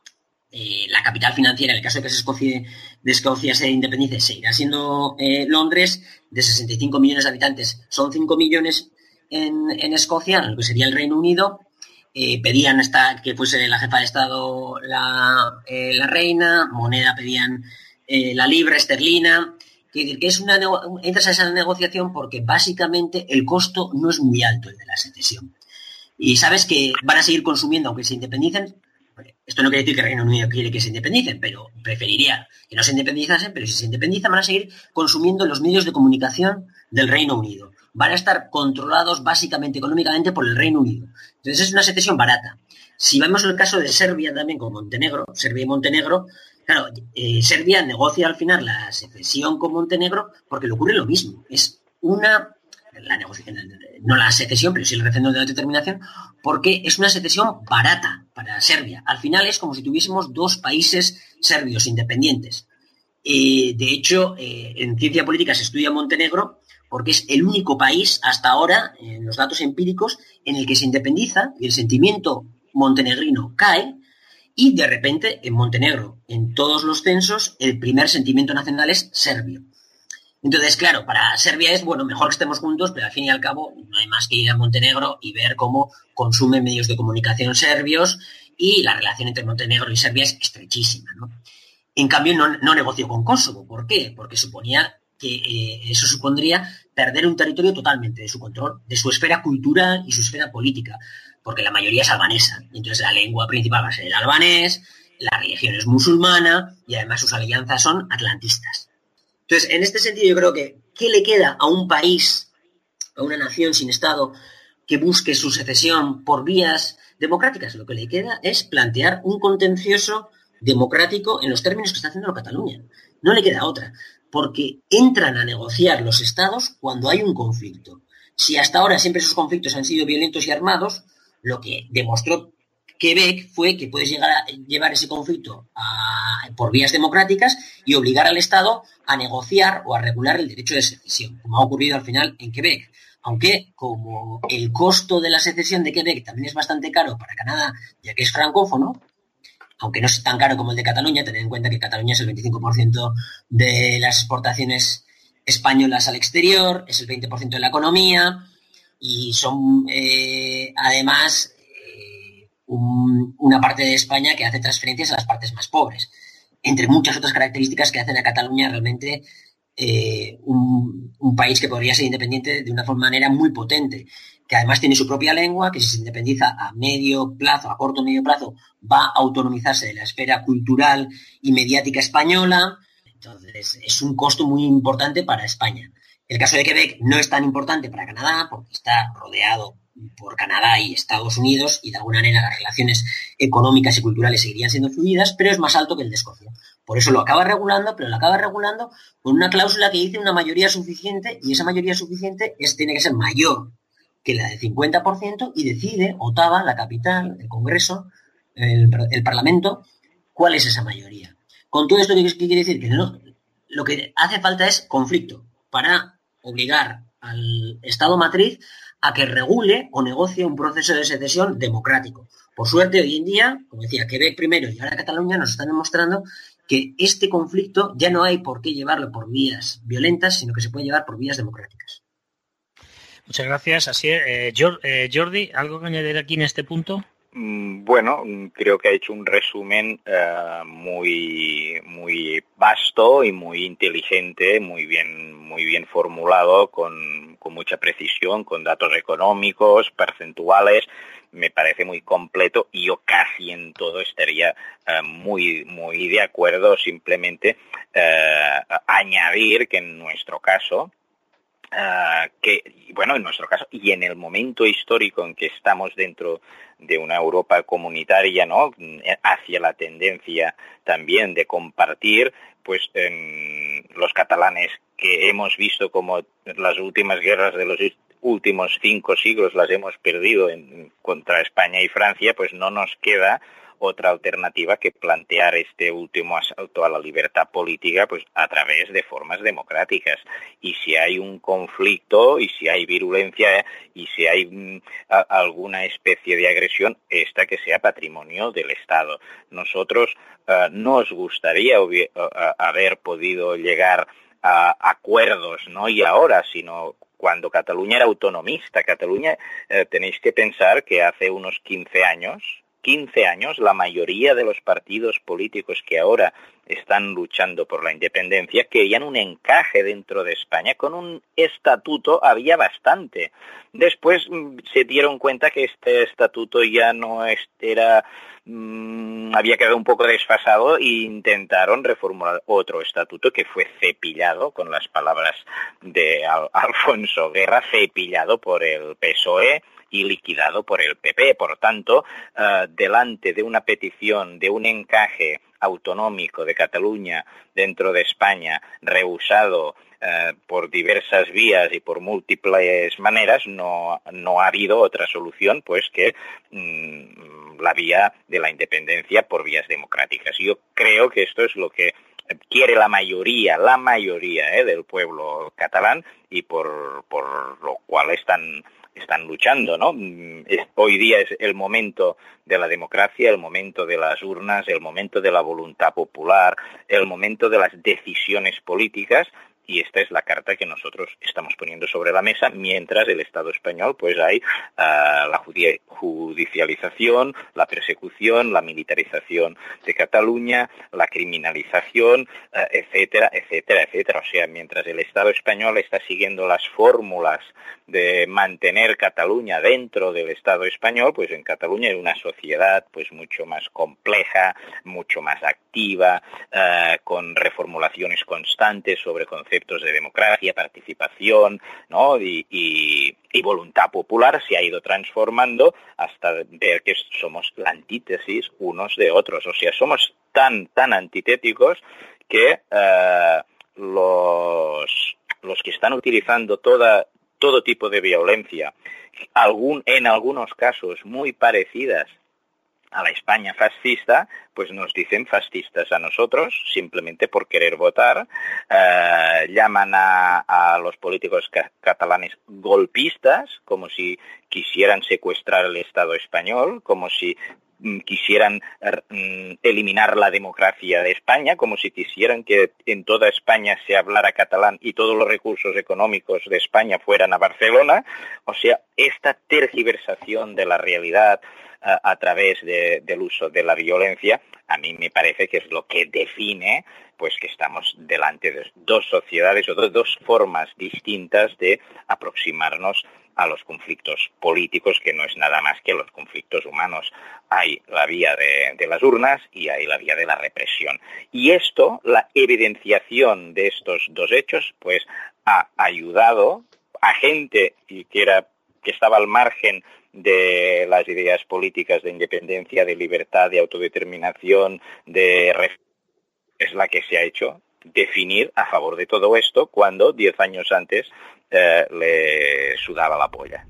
Speaker 3: eh, la capital financiera, en el caso de que Escocia, de Escocia se independice, seguirá siendo eh, Londres. De sesenta y cinco millones de habitantes son cinco millones En, en Escocia, en lo que sería el Reino Unido. Eh, pedían hasta que fuese la jefa de Estado la, eh, la reina, moneda pedían eh, la libra esterlina. Quiere decir que es una nego- entras a esa negociación porque básicamente el costo no es muy alto, el de la secesión. Y sabes que van a seguir consumiendo aunque se independicen. Esto no quiere decir que el Reino Unido quiere que se independicen, pero preferiría que no se independizasen, pero si se independizan van a seguir consumiendo los medios de comunicación del Reino Unido. Van a estar controlados básicamente económicamente por el Reino Unido. Entonces es una secesión barata. Si vemos el caso de Serbia también con Montenegro, Serbia y Montenegro, claro, eh, Serbia negocia al final la secesión con Montenegro porque le ocurre lo mismo. Es una, la negociación, no la secesión, pero sí el referéndum de autodeterminación, porque es una secesión barata para Serbia. Al final es como si tuviésemos dos países serbios independientes. Eh, de hecho, eh, en ciencia política se estudia Montenegro porque es el único país hasta ahora, en los datos empíricos, en el que se independiza y el sentimiento montenegrino cae, y de repente en Montenegro, en todos los censos, el primer sentimiento nacional es serbio. Entonces, claro, para Serbia es, bueno, mejor que estemos juntos, pero al fin y al cabo no hay más que ir a Montenegro y ver cómo consumen medios de comunicación serbios, y la relación entre Montenegro y Serbia es estrechísima, ¿no? En cambio, no, no negoció con Kosovo. ¿Por qué? Porque suponía que eh, eso supondría perder un territorio totalmente de su control, de su esfera cultural y su esfera política, porque la mayoría es albanesa, y entonces la lengua principal va a ser el albanés, la religión es musulmana, y además sus alianzas son atlantistas. Entonces, en este sentido, yo creo que ¿qué le queda a un país, a una nación sin Estado, que busque su secesión por vías democráticas? Lo que le queda es plantear un contencioso democrático en los términos que está haciendo Cataluña. No le queda otra, porque entran a negociar los estados cuando hay un conflicto. Si hasta ahora siempre esos conflictos han sido violentos y armados, lo que demostró Quebec fue que puedes llegar a llevar ese conflicto a, por vías democráticas y obligar al Estado a negociar o a regular el derecho de secesión, como ha ocurrido al final en Quebec. Aunque, como el costo de la secesión de Quebec también es bastante caro para Canadá, ya que es francófono, aunque no es tan caro como el de Cataluña, tened en cuenta que Cataluña es el veinticinco por ciento de las exportaciones españolas al exterior, es el veinte por ciento de la economía y son, eh, además, eh, un, una parte de España que hace transferencias a las partes más pobres, entre muchas otras características que hacen a Cataluña realmente eh, un, un país que podría ser independiente de una manera muy potente, que además tiene su propia lengua, que si se independiza a medio plazo, a corto o medio plazo, va a autonomizarse de la esfera cultural y mediática española. Entonces, es un costo muy importante para España. El caso de Quebec no es tan importante para Canadá, porque está rodeado por Canadá y Estados Unidos, y de alguna manera las relaciones económicas y culturales seguirían siendo fluidas, pero es más alto que el de Escocia. Por eso lo acaba regulando, pero lo acaba regulando con una cláusula que dice una mayoría suficiente, y esa mayoría suficiente es, tiene que ser mayor que la del cincuenta por ciento, y decide Ottawa, la capital, el Congreso, el, el Parlamento, cuál es esa mayoría. Con todo esto, ¿qué quiere decir? Que no, lo que hace falta es conflicto para obligar al Estado matriz a que regule o negocie un proceso de secesión democrático. Por suerte, hoy en día, como decía, Quebec primero y ahora Cataluña nos están demostrando que este conflicto ya no hay por qué llevarlo por vías violentas, sino que se puede llevar por vías democráticas.
Speaker 1: Muchas gracias. Así es. Eh, Jordi, ¿algo que añadir aquí en este punto?
Speaker 2: Bueno, creo que ha hecho un resumen uh, muy muy vasto y muy inteligente, muy bien muy bien formulado, con, con mucha precisión, con datos económicos, percentuales. Me parece muy completo y yo casi en todo estaría uh, muy muy de acuerdo. Simplemente uh, añadir que en nuestro caso, Uh, que, bueno, en nuestro caso, y en el momento histórico en que estamos dentro de una Europa comunitaria, ¿no?, hacia la tendencia también de compartir, pues eh, los catalanes que hemos visto como las últimas guerras de los últimos cinco siglos las hemos perdido en, contra España y Francia, pues no nos queda otra alternativa que plantear este último asalto a la libertad política pues a través de formas democráticas. Y si hay un conflicto y si hay virulencia y si hay mm, a, alguna especie de agresión, esta que sea patrimonio del Estado. Nosotros uh, nos gustaría uh, haber podido llegar a acuerdos, no y ahora, sino cuando Cataluña era autonomista. Cataluña, eh, tenéis que pensar que hace unos quince años, quince años, la mayoría de los partidos políticos que ahora están luchando por la independencia querían un encaje dentro de España. Con un estatuto había bastante. Después mmm, se dieron cuenta que este estatuto ya no era, mmm, había quedado un poco desfasado e intentaron reformular otro estatuto que fue cepillado, con las palabras de Al- Alfonso Guerra, cepillado por el P S O E y liquidado por el P P. Por tanto, uh, delante de una petición de un encaje autonómico de Cataluña dentro de España, rehusado uh, por diversas vías y por múltiples maneras, no, no ha habido otra solución pues que mmm, la vía de la independencia por vías democráticas. Yo creo que esto es lo que quiere la mayoría, la mayoría eh, del pueblo catalán, y por, por lo cual están están luchando, ¿no? Hoy día es el momento de la democracia, el momento de las urnas, el momento de la voluntad popular, el momento de las decisiones políticas, y esta es la carta que nosotros estamos poniendo sobre la mesa, mientras el Estado español pues hay uh, la judicialización, la persecución, la militarización de Cataluña, la criminalización, uh, etcétera, etcétera, etcétera. O sea, mientras el Estado español está siguiendo las fórmulas de mantener Cataluña dentro del Estado español, pues en Cataluña hay una sociedad pues mucho más compleja, mucho más activa, eh, con reformulaciones constantes sobre conceptos de democracia, participación, ¿no? y, y, y voluntad popular. Se ha ido transformando hasta ver que somos la antítesis unos de otros, o sea, somos tan, tan antitéticos que eh, los, los que están utilizando toda, todo tipo de violencia, algún, en algunos casos muy parecidas a la España fascista, pues nos dicen fascistas a nosotros, simplemente por querer votar, eh, llaman a, a los políticos ca- catalanes golpistas, como si quisieran secuestrar el Estado español, como si quisieran eliminar la democracia de España, como si quisieran que en toda España se hablara catalán y todos los recursos económicos de España fueran a Barcelona. O sea, esta tergiversación de la realidad a, a través de, del uso de la violencia, a mí me parece que es lo que define pues que estamos delante de dos sociedades o de dos formas distintas de aproximarnos a los conflictos políticos, que no es nada más que los conflictos humanos. Hay la vía de, de las urnas y hay la vía de la represión. Y esto, la evidenciación de estos dos hechos, pues ha ayudado a gente que era que estaba al margen de las ideas políticas de independencia, de libertad, de autodeterminación, de es la que se ha hecho definir a favor de todo esto cuando diez años antes eh, le sudaba la polla.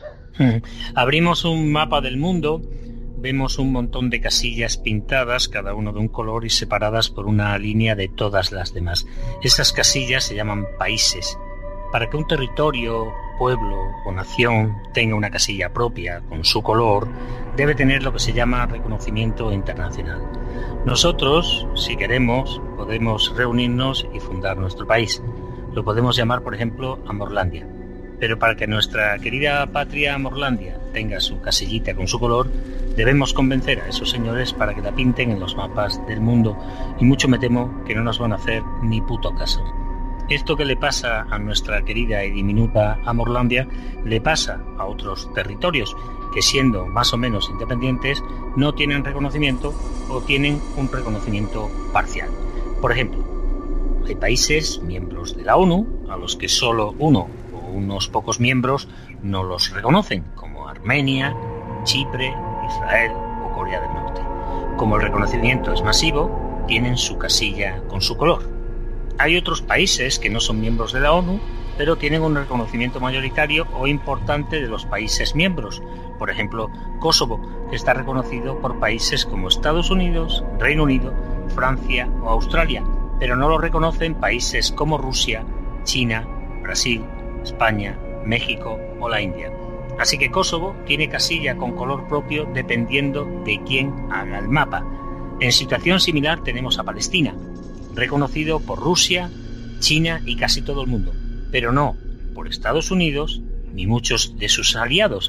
Speaker 1: Abrimos un mapa del mundo, vemos un montón de casillas pintadas, cada uno de un color y separadas por una línea de todas las demás. Esas casillas se llaman países. Para que un territorio, pueblo o nación tenga una casilla propia con su color, debe tener lo que se llama reconocimiento internacional. Nosotros, si queremos, podemos reunirnos y fundar nuestro país. Lo podemos llamar, por ejemplo, Amorlandia. Pero para que nuestra querida patria Amorlandia tenga su casillita con su color, debemos convencer a esos señores para que la pinten en los mapas del mundo, y mucho me temo que no nos van a hacer ni puto caso. Esto que le pasa a nuestra querida y diminuta Amorlandia le pasa a otros territorios que, siendo más o menos independientes, no tienen reconocimiento o tienen un reconocimiento parcial. Por ejemplo, hay países miembros de la ONU a los que solo uno o unos pocos miembros no los reconocen, como Armenia, Chipre, Israel o Corea del Norte. Como el reconocimiento es masivo, tienen su casilla con su color. Hay otros países que no son miembros de la ONU, pero tienen un reconocimiento mayoritario o importante de los países miembros. Por ejemplo, Kosovo, que está reconocido por países como Estados Unidos, Reino Unido, Francia o Australia, pero no lo reconocen países como Rusia, China, Brasil, España, México o la India. Así que Kosovo tiene casilla con color propio dependiendo de quién haga el mapa. En situación similar tenemos a Palestina, reconocido por Rusia, China y casi todo el mundo, pero no por Estados Unidos ni muchos de sus aliados.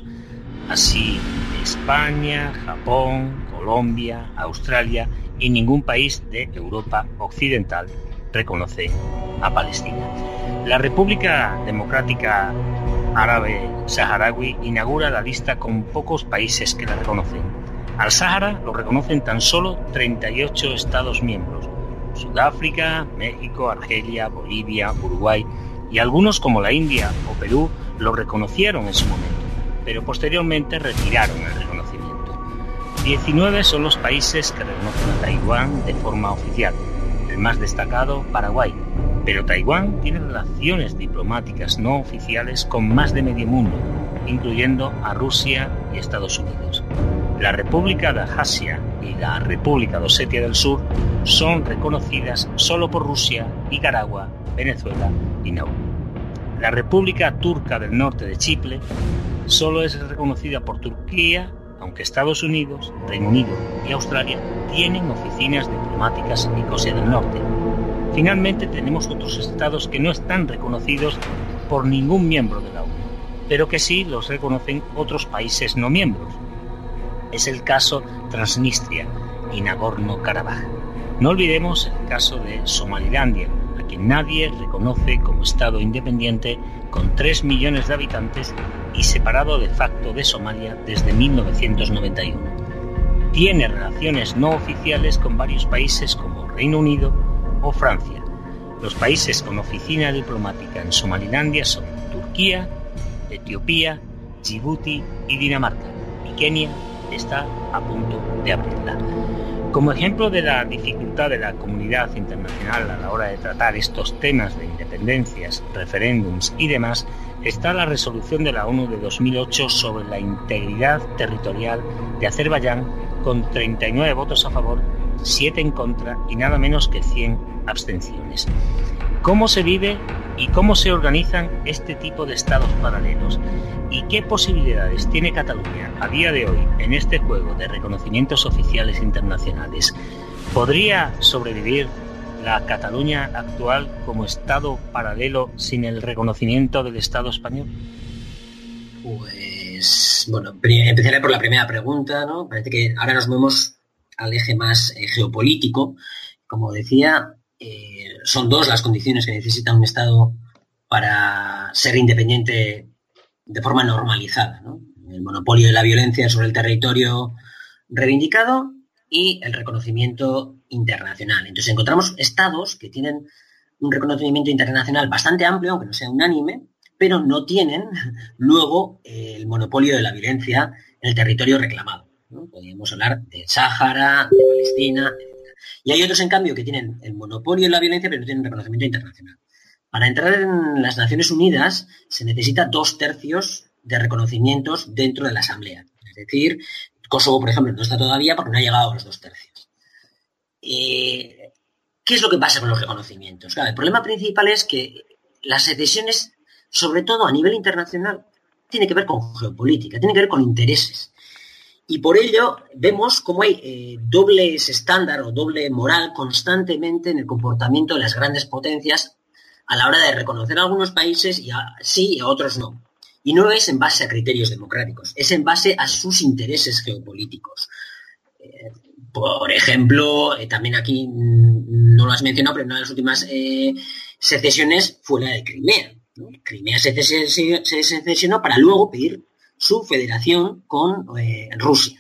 Speaker 1: Así, España, Japón, Colombia, Australia y ningún país de Europa Occidental reconoce a Palestina. La República Democrática Árabe Saharaui inaugura la lista con pocos países que la reconocen. Al Sáhara lo reconocen tan solo treinta y ocho Estados miembros: Sudáfrica, México, Argelia, Bolivia, Uruguay, y algunos como la India o Perú lo reconocieron en su momento, pero posteriormente retiraron el reconocimiento. diecinueve son los países que reconocen a Taiwán de forma oficial, el más destacado Paraguay, pero Taiwán tiene relaciones diplomáticas no oficiales con más de medio mundo, incluyendo a Rusia y Estados Unidos. La República de Abjasia y la República de Osetia del Sur son reconocidas solo por Rusia, Nicaragua, Venezuela y Nauru. La República Turca del Norte de Chipre solo es reconocida por Turquía, aunque Estados Unidos, Reino Unido y Australia tienen oficinas diplomáticas en Nicosia del Norte. Finalmente tenemos otros estados que no están reconocidos por ningún miembro de la ONU, pero que sí los reconocen otros países no miembros. Es el caso Transnistria y Nagorno-Karabaj. No olvidemos el caso de Somalilandia, que nadie reconoce como Estado independiente, con tres millones de habitantes y separado de facto de Somalia desde mil novecientos noventa y uno. Tiene relaciones no oficiales con varios países como Reino Unido o Francia. Los países con oficina diplomática en Somalilandia son Turquía, Etiopía, Djibouti y Dinamarca, y Kenia está a punto de abrirla. Como ejemplo de la dificultad de la comunidad internacional a la hora de tratar estos temas de independencias, referéndums y demás, está la resolución de la ONU de dos mil ocho sobre la integridad territorial de Azerbaiyán, con treinta y nueve votos a favor, siete en contra y nada menos que cien abstenciones. ¿Cómo se vive y cómo se organizan este tipo de estados paralelos? ¿Y qué posibilidades tiene Cataluña a día de hoy en este juego de reconocimientos oficiales internacionales? ¿Podría sobrevivir la Cataluña actual como estado paralelo sin el reconocimiento del Estado español?
Speaker 3: Pues, bueno, empezaré por la primera pregunta, ¿no? Parece que ahora nos movemos al eje más eh, geopolítico. Como decía, eh, son dos las condiciones que necesita un Estado para ser independiente de forma normalizada, ¿no? El monopolio de la violencia sobre el territorio reivindicado y el reconocimiento internacional. Entonces encontramos estados que tienen un reconocimiento internacional bastante amplio, aunque no sea unánime, pero no tienen luego eh, el monopolio de la violencia en el territorio reclamado, ¿no? Podríamos hablar de Sáhara, de Palestina, etcétera. Y hay otros, en cambio, que tienen el monopolio de la violencia, pero no tienen reconocimiento internacional. Para entrar en las Naciones Unidas se necesita dos tercios de reconocimientos dentro de la Asamblea. Es decir, Kosovo, por ejemplo, no está todavía porque no ha llegado a los dos tercios. Eh, ¿Qué es lo que pasa con los reconocimientos? Claro, el problema principal es que las secesiones, sobre todo a nivel internacional, tiene que ver con geopolítica, tiene que ver con intereses. Y por ello vemos cómo hay eh, dobles estándar o doble moral constantemente en el comportamiento de las grandes potencias a la hora de reconocer a algunos países y a, sí y a otros no. Y no es en base a criterios democráticos, es en base a sus intereses geopolíticos. Eh, por ejemplo, eh, también aquí mmm, no lo has mencionado, pero una de las últimas eh, secesiones fue la de Crimea, ¿no? Crimea se, se, se secesionó para luego pedir su federación con eh, Rusia.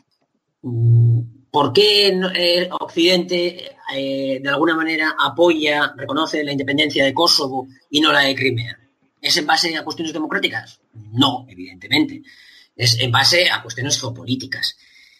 Speaker 3: ¿Por qué eh, Occidente eh, de alguna manera apoya, reconoce la independencia de Kosovo y no la de Crimea? ¿Es en base a cuestiones democráticas? No, evidentemente. Es en base a cuestiones geopolíticas.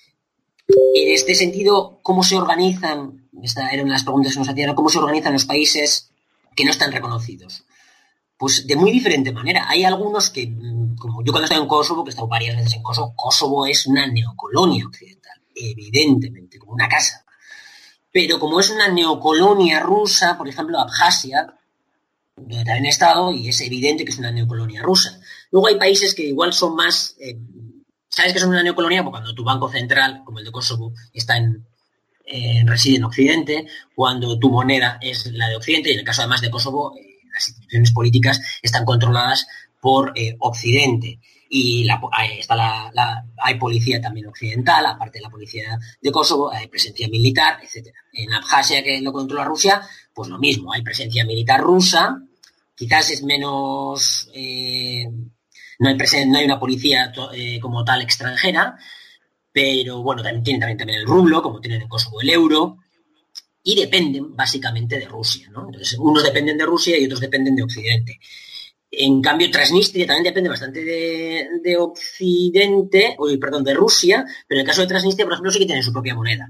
Speaker 3: En este sentido, ¿cómo se organizan? Esta era una de las preguntas que nos hacían, ¿cómo se organizan los países que no están reconocidos? Pues de muy diferente manera. Hay algunos que, como yo cuando he estado en Kosovo, que he estado varias veces en Kosovo, Kosovo es una neocolonia occidental, evidentemente, como una casa. Pero como es una neocolonia rusa, por ejemplo, Abjasia, donde también he estado, y es evidente que es una neocolonia rusa. Luego hay países que igual son más... Eh, ¿Sabes que son una neocolonia? Porque cuando tu banco central, como el de Kosovo, está en, eh, reside en Occidente, cuando tu moneda es la de Occidente, y en el caso además de Kosovo, eh, las instituciones políticas están controladas por eh, Occidente. Y la, hay, está la, la, hay policía también occidental, aparte de la policía de Kosovo, hay presencia militar, etcétera. En Abjasia, que lo controla Rusia, pues lo mismo, hay presencia militar rusa, quizás es menos... Eh, no, hay presen- no hay una policía to, eh, como tal extranjera, pero bueno, también tienen también, también el rublo, como tienen en Kosovo el euro, y dependen básicamente de Rusia, ¿no? Entonces, unos dependen de Rusia y otros dependen de Occidente. En cambio, Transnistria también depende bastante de, de Occidente, uy, perdón, de Rusia, pero en el caso de Transnistria, por ejemplo, sí que tienen su propia moneda.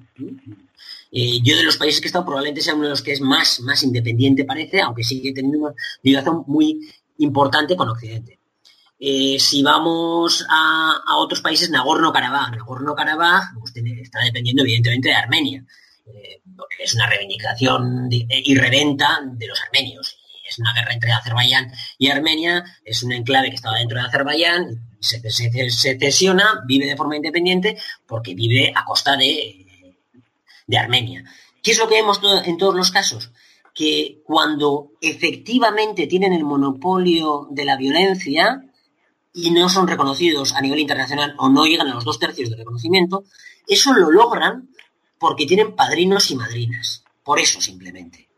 Speaker 3: Eh, yo de los países que he estado probablemente sea uno de los que es más, más independiente, parece, aunque sigue teniendo una ligación muy importante con Occidente. Eh, si vamos a, a otros países, Nagorno-Karabaj, Nagorno-Karabaj pues, tiene, está dependiendo evidentemente de Armenia. Eh, es una reivindicación de, eh, irredenta de los armenios. Es una guerra entre Azerbaiyán y Armenia, es un enclave que estaba dentro de Azerbaiyán, se, se, se cesiona, vive de forma independiente porque vive a costa de, de Armenia. ¿Qué es lo que vemos todo, en todos los casos? Que cuando efectivamente tienen el monopolio de la violencia y no son reconocidos a nivel internacional o no llegan a los dos tercios de reconocimiento, eso lo logran porque tienen padrinos y madrinas. Por eso, simplemente.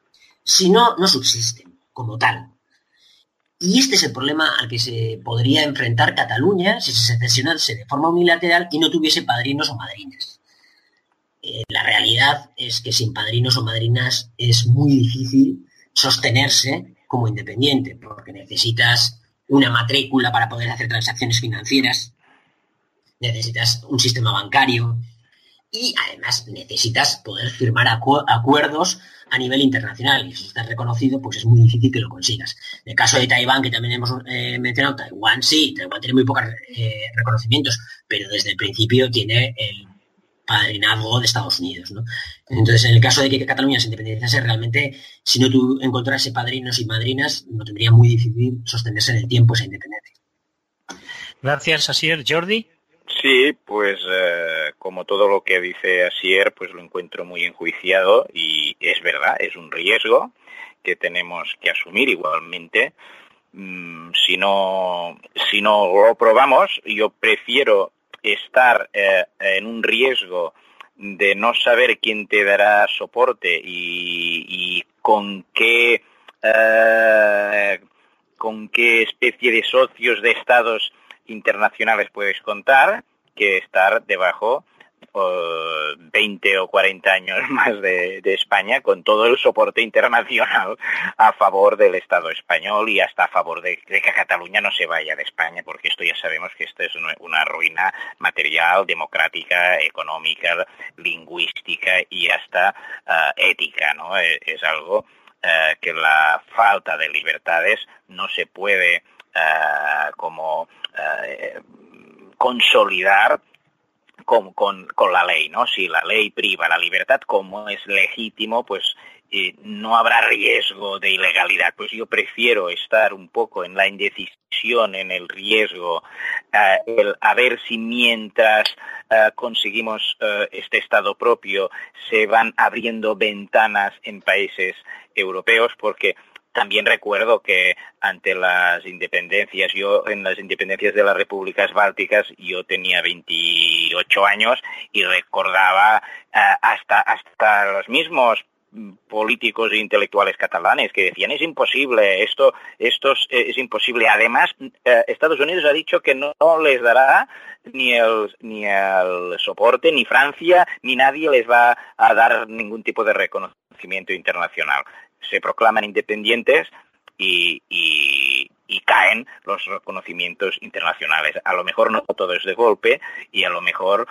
Speaker 3: Si no, no subsisten como tal. Y este es el problema al que se podría enfrentar Cataluña si se sesionase de forma unilateral y no tuviese padrinos o madrinas. Eh, la realidad es que sin padrinos o madrinas es muy difícil sostenerse como independiente, porque necesitas una matrícula para poder hacer transacciones financieras, necesitas un sistema bancario y además necesitas poder firmar acu- acuerdos a nivel internacional, y si estás reconocido, pues es muy difícil que lo consigas. En el caso de Taiwán, que también hemos eh, mencionado, Taiwán sí, Taiwán tiene muy pocos eh, reconocimientos, pero desde el principio tiene el padrinazgo de Estados Unidos, ¿no? Entonces, en el caso de que Cataluña se independizase, realmente, si no tú encontrase padrinos y madrinas, no tendría muy difícil sostenerse en el tiempo esa independencia.
Speaker 1: Gracias, Asier. Jordi.
Speaker 2: Sí, pues eh, como todo lo que dice Asier, pues lo encuentro muy enjuiciado y es verdad, es un riesgo que tenemos que asumir igualmente. Mm, si no, si no lo probamos, yo prefiero estar eh, en un riesgo de no saber quién te dará soporte y, y con qué eh, con qué especie de socios de estados internacionales puedes contar, que estar debajo uh, veinte o cuarenta años más de, de España con todo el soporte internacional a favor del Estado español y hasta a favor de, de que Cataluña no se vaya de España, porque esto ya sabemos que esto es una, una ruina material, democrática, económica, lingüística y hasta uh, ética, ¿no? Es, es algo uh, que la falta de libertades no se puede Uh, como uh, consolidar con, con, con la ley, ¿no? Si la ley priva la libertad, como es legítimo, pues eh, no habrá riesgo de ilegalidad. Pues yo prefiero estar un poco en la indecisión, en el riesgo, uh, el, a ver si mientras uh, conseguimos uh, este Estado propio se van abriendo ventanas en países europeos, porque también recuerdo que ante las independencias, yo en las independencias de las repúblicas bálticas, yo tenía veintiocho años y recordaba uh, hasta, hasta los mismos políticos e intelectuales catalanes que decían es imposible, esto, esto es, es imposible. Además, eh, Estados Unidos ha dicho que no, no les dará ni el, ni el soporte, ni Francia, ni nadie les va a dar ningún tipo de reconocimiento internacional. Se proclaman independientes y, y, y caen los reconocimientos internacionales. A lo mejor no todo es de golpe y a lo mejor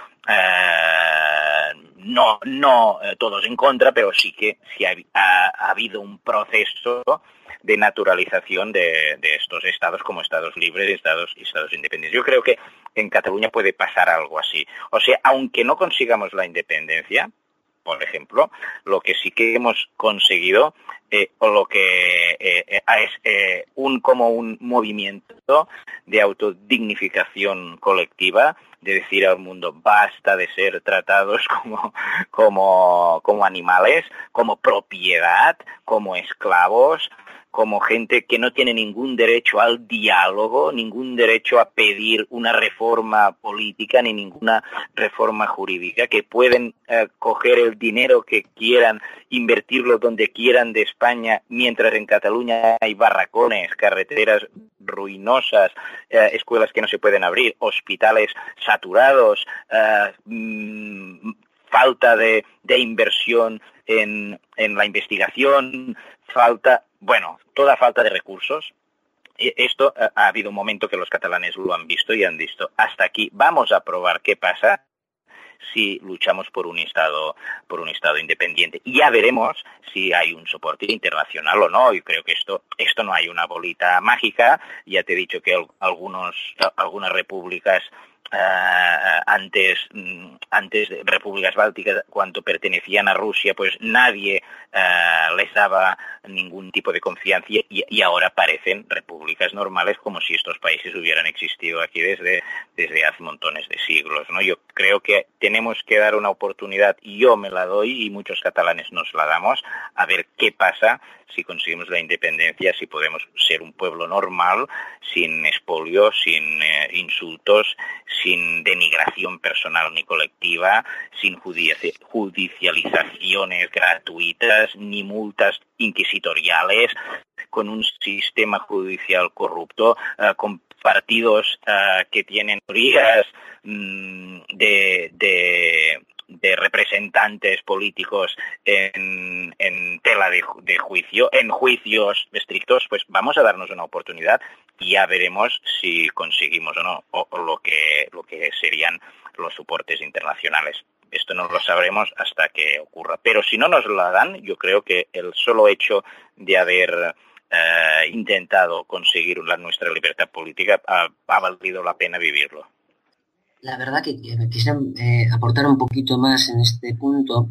Speaker 2: eh, no, no eh, todos en contra, pero sí que sí ha, ha, ha habido un proceso de naturalización de, de estos estados como estados libres y estados, estados independientes. Yo creo que en Cataluña puede pasar algo así. O sea, aunque no consigamos la independencia, por ejemplo, lo que sí que hemos conseguido, eh, o lo que eh, es eh, un como un movimiento de autodignificación colectiva, de decir al mundo basta de ser tratados como, como, como animales, como propiedad, como esclavos, como gente que no tiene ningún derecho al diálogo, ningún derecho a pedir una reforma política ni ninguna reforma jurídica, que pueden eh, coger el dinero que quieran, invertirlo donde quieran de España, mientras en Cataluña hay barracones, carreteras ruinosas, eh, escuelas que no se pueden abrir, hospitales saturados, eh, mmm, falta de, de inversión en, en la investigación, falta, bueno, toda falta de recursos. Esto ha, ha habido un momento que los catalanes lo han visto y han visto, hasta aquí, vamos a probar qué pasa si luchamos por un estado por un estado independiente. Y ya veremos si hay un soporte internacional o no. Y creo que esto esto no hay una bolita mágica. Ya te he dicho que algunos algunas repúblicas Uh, antes antes de repúblicas bálticas, cuando pertenecían a Rusia, pues nadie uh, les daba ningún tipo de confianza y, y ahora parecen repúblicas normales, como si estos países hubieran existido aquí desde, desde hace montones de siglos, ¿no? Yo creo que tenemos que dar una oportunidad, y yo me la doy y muchos catalanes nos la damos, a ver qué pasa si conseguimos la independencia, si podemos ser un pueblo normal, sin expolio, sin eh, insultos, sin denigración personal ni colectiva, sin judicializaciones gratuitas ni multas inquisitoriales, con un sistema judicial corrupto, uh, con partidos uh, que tienen teorías mm, de, de, de representantes políticos en, en tela de, de juicio, en juicios estrictos, pues vamos a darnos una oportunidad y ya veremos si conseguimos o no, o, o lo que lo que serían los soportes internacionales. Esto no lo sabremos hasta que ocurra. Pero si no nos la dan, yo creo que el solo hecho de haber eh, intentado conseguir la, nuestra libertad política ha, ha valido la pena vivirlo.
Speaker 3: La verdad que me quisiera eh, aportar un poquito más en este punto,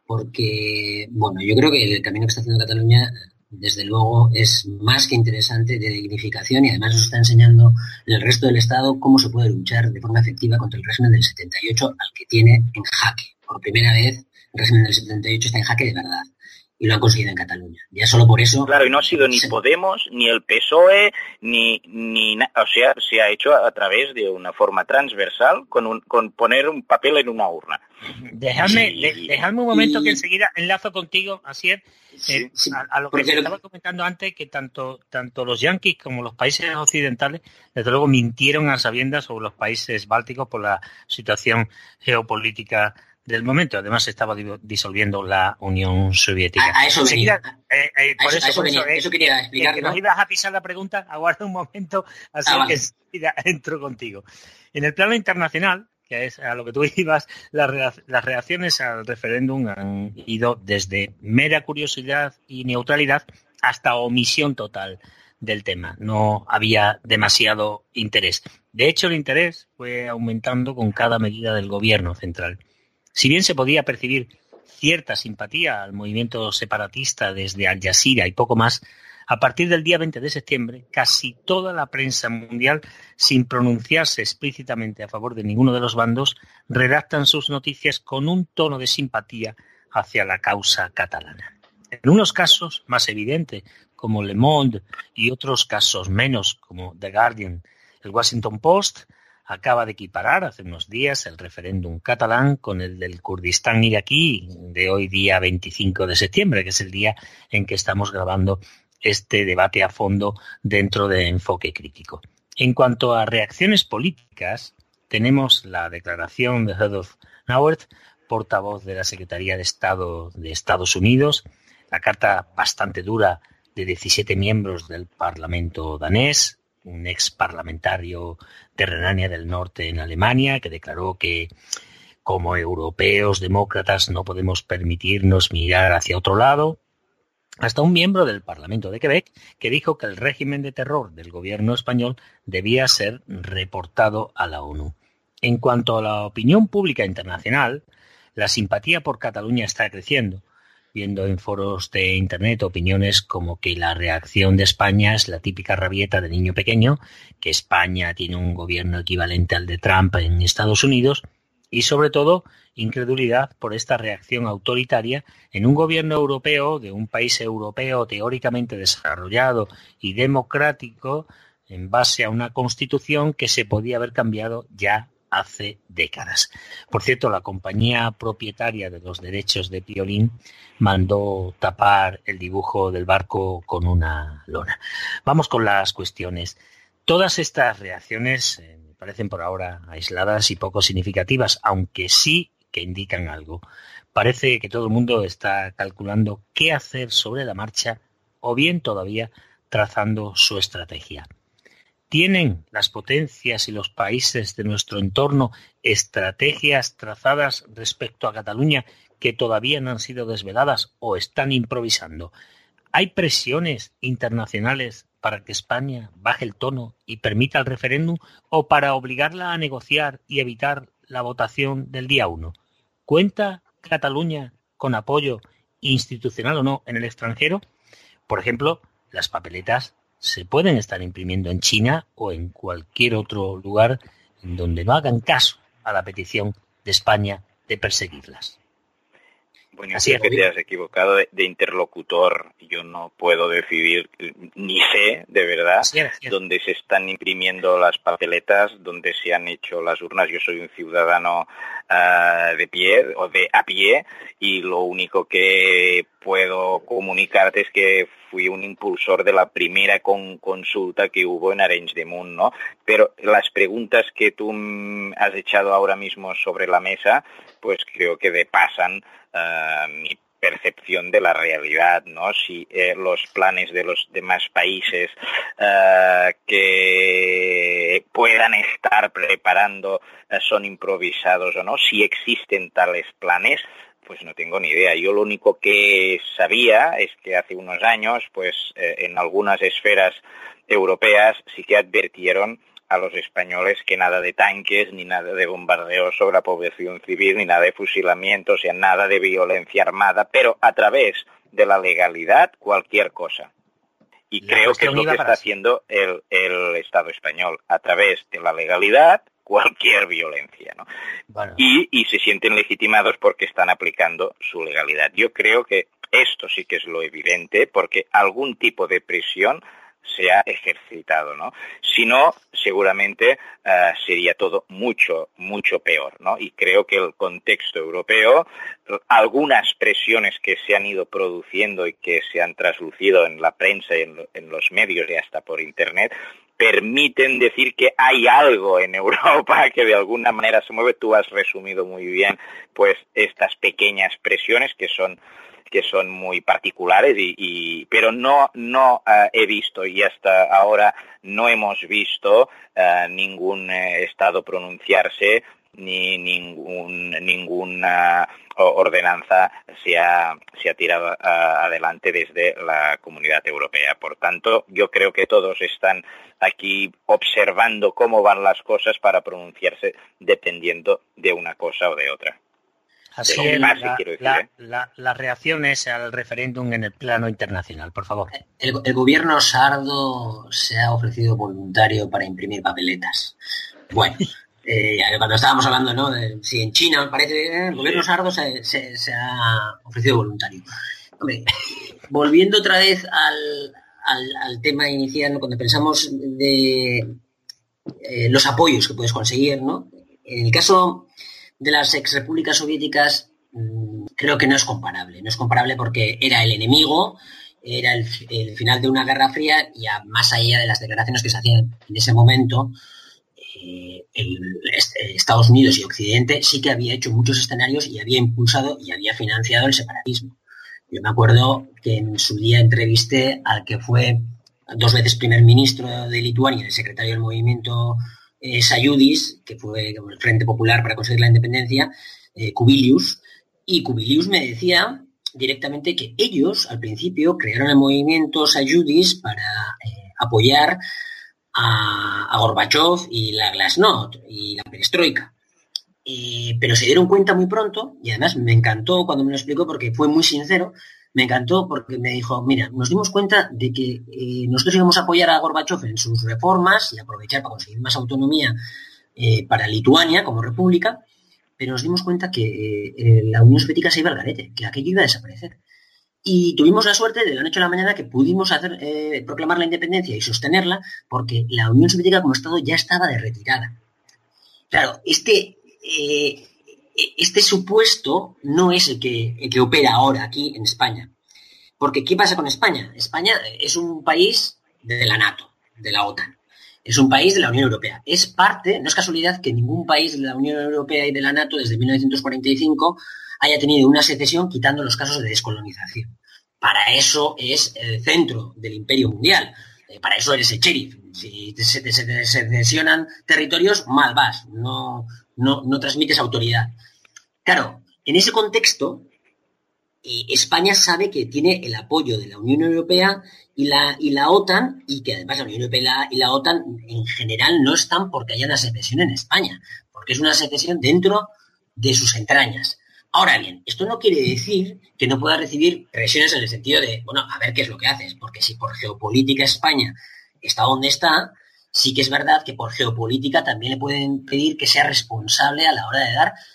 Speaker 3: porque, bueno, yo creo que el camino que está haciendo Cataluña, desde luego, es más que interesante, de dignificación, y además nos está enseñando el resto del Estado cómo se puede luchar de forma efectiva contra el régimen del setenta y ocho, al que tiene en jaque. Por primera vez, el régimen del setenta y ocho está en jaque de verdad. Y lo han conseguido en Cataluña. Ya solo por eso...
Speaker 2: Claro, y no ha sido ni Podemos, ni el P S O E, ni... ni o sea, se ha hecho a través de una forma transversal, con, un, con poner un papel en una urna.
Speaker 1: Dejadme, sí. de, dejadme un momento y... que enseguida enlazo contigo, Asier, sí, eh, sí, a, a lo que se estaba comentando antes, que tanto, tanto los yanquis como los países occidentales, desde luego, mintieron a sabiendas sobre los países bálticos por la situación geopolítica del momento. Además, se estaba disolviendo la Unión Soviética.
Speaker 3: A, a eso venía.
Speaker 1: Eh, eh, por
Speaker 3: a eso,
Speaker 1: eso,
Speaker 3: a eso,
Speaker 1: por
Speaker 3: venía.
Speaker 1: eso, eh,
Speaker 3: eso quería explicarlo.
Speaker 1: Que nos ibas a pisar la pregunta, aguarda un momento, así ah, que vale. entro contigo. En el plano internacional, que es a lo que tú ibas, las, las reacciones al referéndum han ido desde mera curiosidad y neutralidad hasta omisión total del tema. No había demasiado interés. De hecho, el interés fue aumentando con cada medida del gobierno central. Si bien se podía percibir cierta simpatía al movimiento separatista desde Al Jazeera y poco más, a partir del día veinte de septiembre, casi toda la prensa mundial, sin pronunciarse explícitamente a favor de ninguno de los bandos, redactan sus noticias con un tono de simpatía hacia la causa catalana. En unos casos más evidentes, como Le Monde, y otros casos menos, como The Guardian, el Washington Post, acaba de equiparar hace unos días el referéndum catalán con el del Kurdistán iraquí de hoy día veinticinco de septiembre, que es el día en que estamos grabando este debate a fondo dentro de Enfoque Crítico. En cuanto a reacciones políticas, tenemos la declaración de Rudolf Nauert, portavoz de la Secretaría de Estado de Estados Unidos, la carta bastante dura de diecisiete miembros del Parlamento danés, un ex parlamentario de Renania del Norte en Alemania, que declaró que como europeos demócratas no podemos permitirnos mirar hacia otro lado, hasta un miembro del Parlamento de Quebec que dijo que el régimen de terror del gobierno español debía ser reportado a la ONU. En cuanto a la opinión pública internacional, la simpatía por Cataluña está creciendo, viendo en foros de internet opiniones como que la reacción de España es la típica rabieta de niño pequeño, que España tiene un gobierno equivalente al de Trump en Estados Unidos, y sobre todo incredulidad por esta reacción autoritaria en un gobierno europeo de un país europeo teóricamente desarrollado y democrático en base a una constitución que se podía haber cambiado ya hace décadas. Por cierto, la compañía propietaria de los derechos de Piolín mandó tapar el dibujo del barco con una lona. Vamos con las cuestiones. Todas estas reacciones eh, me parecen por ahora aisladas y poco significativas, aunque sí que indican algo. Parece que todo el mundo está calculando qué hacer sobre la marcha o bien todavía trazando su estrategia. ¿Tienen las potencias y los países de nuestro entorno estrategias trazadas respecto a Cataluña que todavía no han sido desveladas o están improvisando? ¿Hay presiones internacionales para que España baje el tono y permita el referéndum o para obligarla a negociar y evitar la votación del día uno? ¿Cuenta Cataluña con apoyo institucional o no en el extranjero? Por ejemplo, las papeletas se pueden estar imprimiendo en China o en cualquier otro lugar en donde no hagan caso a la petición de España de perseguirlas.
Speaker 2: Bueno, creo que te has equivocado de, de interlocutor. Yo no puedo decidir, ni sé, de verdad, sí, sí. dónde se están imprimiendo las papeletas, dónde se han hecho las urnas. Yo soy un ciudadano uh, de pie, o de a pie, y lo único que puedo comunicarte es que fui un impulsor de la primera con, consulta que hubo en Arenys de Munt, ¿no? Pero las preguntas que tú has echado ahora mismo sobre la mesa, pues creo que depasan Uh, mi percepción de la realidad, ¿no? Si eh, los planes de los demás países uh, que puedan estar preparando uh, son improvisados o no, si existen tales planes, pues no tengo ni idea. Yo lo único que sabía es que hace unos años, pues eh, en algunas esferas europeas sí que advirtieron a los españoles que nada de tanques, ni nada de bombardeos sobre la población civil, ni nada de fusilamientos, o sea, nada de violencia armada, pero a través de la legalidad, cualquier cosa. Y la creo que es lo que está haciendo el, el Estado español, a través de la legalidad, cualquier violencia, ¿no? Bueno. Y, y se sienten legitimados porque están aplicando su legalidad. Yo creo que esto sí que es lo evidente, porque algún tipo de presión se ha ejercitado, ¿no? Si no, seguramente uh, sería todo mucho, mucho peor, ¿no? Y creo que el contexto europeo, algunas presiones que se han ido produciendo y que se han traslucido en la prensa y en, lo, en los medios y hasta por Internet, permiten decir que hay algo en Europa que de alguna manera se mueve. Tú has resumido muy bien, pues, estas pequeñas presiones que son que son muy particulares, y, y pero no no uh, he visto, y hasta ahora no hemos visto uh, ningún uh, Estado pronunciarse, ni ningún ninguna ordenanza se ha, se ha tirado uh, adelante desde la Comunidad Europea. Por tanto, yo creo que todos están aquí observando cómo van las cosas para pronunciarse dependiendo de una cosa o de otra.
Speaker 1: Así es, la, decir, la, ¿eh? la, las reacciones al referéndum en el plano internacional, por favor.
Speaker 3: El, el gobierno sardo se ha ofrecido voluntario para imprimir papeletas. Bueno, eh, cuando estábamos hablando, ¿no? De, si en China, parece, el gobierno sardo se, se, se ha ofrecido voluntario. Hombre, volviendo otra vez al, al, al tema inicial, ¿no? Cuando pensamos de eh, los apoyos que puedes conseguir, ¿no? En el caso de las exrepúblicas soviéticas, creo que no es comparable. No es comparable porque era el enemigo, era el, el final de una guerra fría, y a, más allá de las declaraciones que se hacían en ese momento, eh, el, el Estados Unidos y Occidente sí que había hecho muchos escenarios y había impulsado y había financiado el separatismo. Yo me acuerdo que en su día entrevisté al que fue dos veces primer ministro de Lituania, el secretario del movimiento Eh, Sąjūdis, que fue el Frente Popular para conseguir la independencia, eh, Kubilius, y Kubilius me decía directamente que ellos, al principio, crearon el movimiento Sąjūdis para eh, apoyar a, a Gorbachov y la Glasnost y la Perestroika. Eh, pero se dieron cuenta muy pronto, y además me encantó cuando me lo explicó porque fue muy sincero. Me encantó porque me dijo, mira, nos dimos cuenta de que eh, nosotros íbamos a apoyar a Gorbachov en sus reformas y aprovechar para conseguir más autonomía eh, para Lituania como república, pero nos dimos cuenta que eh, la Unión Soviética se iba al garete, que aquello iba a desaparecer. Y tuvimos la suerte de la noche a la mañana que pudimos hacer eh, proclamar la independencia y sostenerla, porque la Unión Soviética como Estado ya estaba de retirada. Claro, este... Eh, Este supuesto no es el que, el que opera ahora aquí en España. Porque ¿qué pasa con España? España es un país de la NATO, de la OTAN. Es un país de la Unión Europea. Es parte, no es casualidad que ningún país de la Unión Europea y de la NATO desde mil novecientos cuarenta y cinco haya tenido una secesión, quitando los casos de descolonización. Para eso es el centro del imperio mundial. Para eso eres el sheriff. Si se te, se te sesionan territorios, mal vas. No... No, no transmites autoridad. Claro, en ese contexto, eh, España sabe que tiene el apoyo de la Unión Europea y la, y la OTAN, y que además la Unión Europea y la, y la OTAN en general no están porque haya una secesión en España, porque es una secesión dentro de sus entrañas. Ahora bien, esto no quiere decir que no pueda recibir presiones en el sentido de, bueno, a ver qué es lo que haces, porque si por geopolítica España está donde está, sí que es verdad que por geopolítica también le pueden pedir que sea responsable a la hora de dar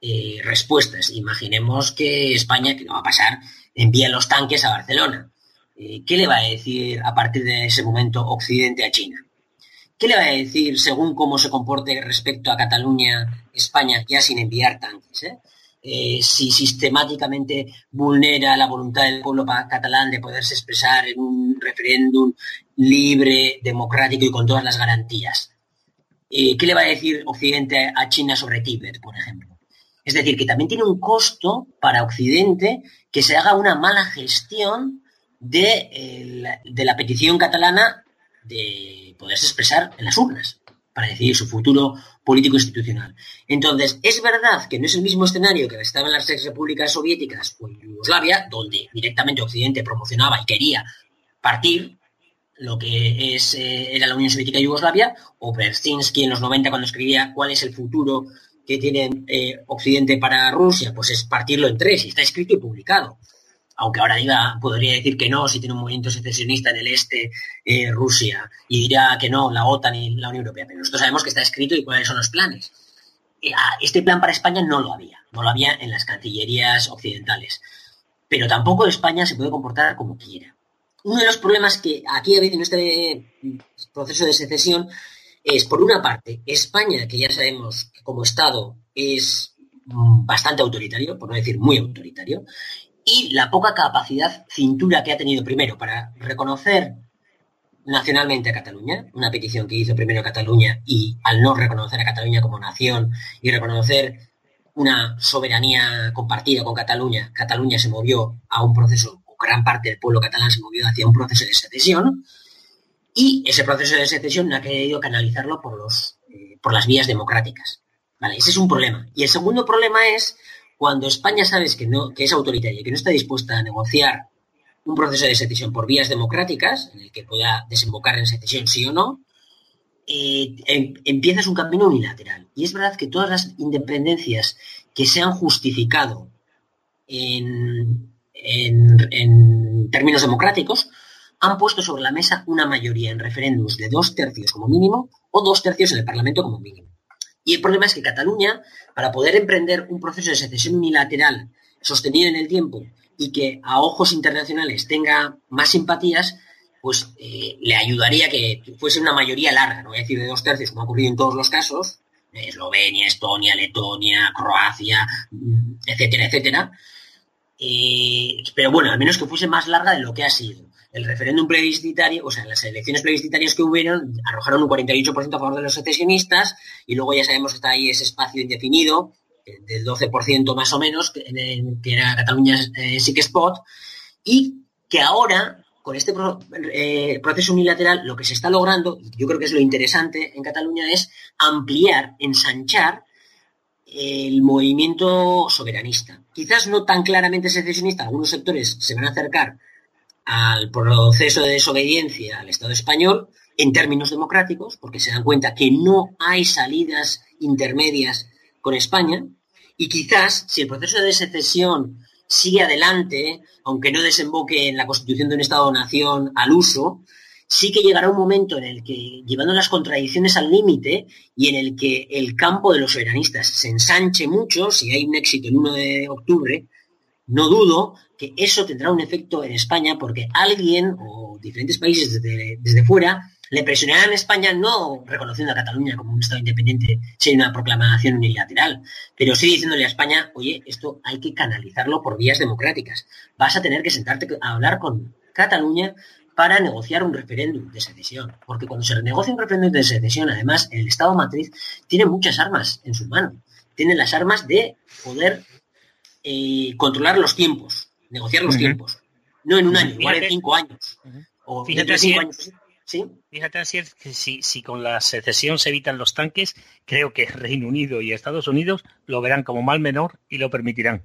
Speaker 3: eh, respuestas. Imaginemos que España, que no va a pasar, envía los tanques a Barcelona. Eh, ¿Qué le va a decir a partir de ese momento Occidente a China? ¿Qué le va a decir según cómo se comporte respecto a Cataluña, España, ya sin enviar tanques? ¿eh? Eh, si sistemáticamente vulnera la voluntad del pueblo catalán de poderse expresar en un referéndum libre, democrático y con todas las garantías. Eh, ¿Qué le va a decir Occidente a China sobre Tíbet, por ejemplo? Es decir, que también tiene un costo para Occidente que se haga una mala gestión de, el, de la petición catalana de poderse expresar en las urnas para decidir su futuro político institucional. Entonces, es verdad que no es el mismo escenario que estaba en las ex repúblicas soviéticas o en Yugoslavia, donde directamente Occidente promocionaba y quería partir lo que es eh, era la Unión Soviética y Yugoslavia, o Brzezinski en los noventa cuando escribía cuál es el futuro que tiene eh, Occidente para Rusia, pues es partirlo en tres, y está escrito y publicado. Aunque ahora diga, podría decir que no si tiene un movimiento secesionista en el este, eh, Rusia, y dirá que no, la OTAN y la Unión Europea. Pero nosotros sabemos que está escrito y cuáles son los planes. Este plan para España no lo había, no lo había en las cancillerías occidentales. Pero tampoco España se puede comportar como quiera. Uno de los problemas que aquí ha habido en este proceso de secesión es, por una parte, España, que ya sabemos que como Estado es bastante autoritario, por no decir muy autoritario, y la poca capacidad cintura que ha tenido primero para reconocer nacionalmente a Cataluña, una petición que hizo primero Cataluña, y al no reconocer a Cataluña como nación y reconocer una soberanía compartida con Cataluña, Cataluña se movió a un proceso, o gran parte del pueblo catalán se movió hacia un proceso de secesión, y ese proceso de secesión no ha querido canalizarlo por, los, eh, por las vías democráticas. ¿Vale? Ese es un problema. Y el segundo problema es cuando España sabes que, no, que es autoritaria y que no está dispuesta a negociar un proceso de secesión por vías democráticas, en el que pueda desembocar en secesión sí o no, eh, em, empiezas un camino unilateral. Y es verdad que todas las independencias que se han justificado en, en, en términos democráticos han puesto sobre la mesa una mayoría en referéndums de dos tercios como mínimo o dos tercios en el Parlamento como mínimo. Y el problema es que Cataluña, para poder emprender un proceso de secesión unilateral sostenido en el tiempo y que a ojos internacionales tenga más simpatías, pues eh, le ayudaría que fuese una mayoría larga, no voy a decir de dos tercios, como ha ocurrido en todos los casos, Eslovenia, Estonia, Letonia, Croacia, etcétera, etcétera. Eh, pero bueno, al menos que fuese más larga de lo que ha sido. El referéndum plebiscitario, o sea, las elecciones plebiscitarias que hubieron, arrojaron un cuarenta y ocho por ciento a favor de los secesionistas, y luego ya sabemos que está ahí ese espacio indefinido, del doce por ciento más o menos, que, que era Cataluña eh, sí que spot, y que ahora, con este pro, eh, proceso unilateral, lo que se está logrando, y yo creo que es lo interesante en Cataluña, es ampliar, ensanchar el movimiento soberanista. Quizás no tan claramente secesionista, algunos sectores se van a acercar al proceso de desobediencia al Estado español en términos democráticos, porque se dan cuenta que no hay salidas intermedias con España, y quizás si el proceso de secesión sigue adelante, aunque no desemboque en la constitución de un Estado-nación al uso, sí que llegará un momento en el que, llevando las contradicciones al límite y en el que el campo de los soberanistas se ensanche mucho, si hay un éxito el uno de octubre, no dudo que eso tendrá un efecto en España, porque alguien o diferentes países desde, desde fuera le presionarán a España, no reconociendo a Cataluña como un Estado independiente sin una proclamación unilateral, pero sí diciéndole a España, oye, esto hay que canalizarlo por vías democráticas. Vas a tener que sentarte a hablar con Cataluña para negociar un referéndum de secesión, porque cuando se negocia un referéndum de secesión, además, el Estado matriz tiene muchas armas en su mano. Tiene las armas de poder eh, controlar los tiempos, negociar los uh-huh. tiempos. No en un año, igual en cinco años. Uh-huh. O
Speaker 1: fíjate,
Speaker 3: cinco años. ¿Sí?
Speaker 1: Fíjate así es que si, si con la secesión se evitan los tanques, creo que Reino Unido y Estados Unidos lo verán como mal menor y lo permitirán.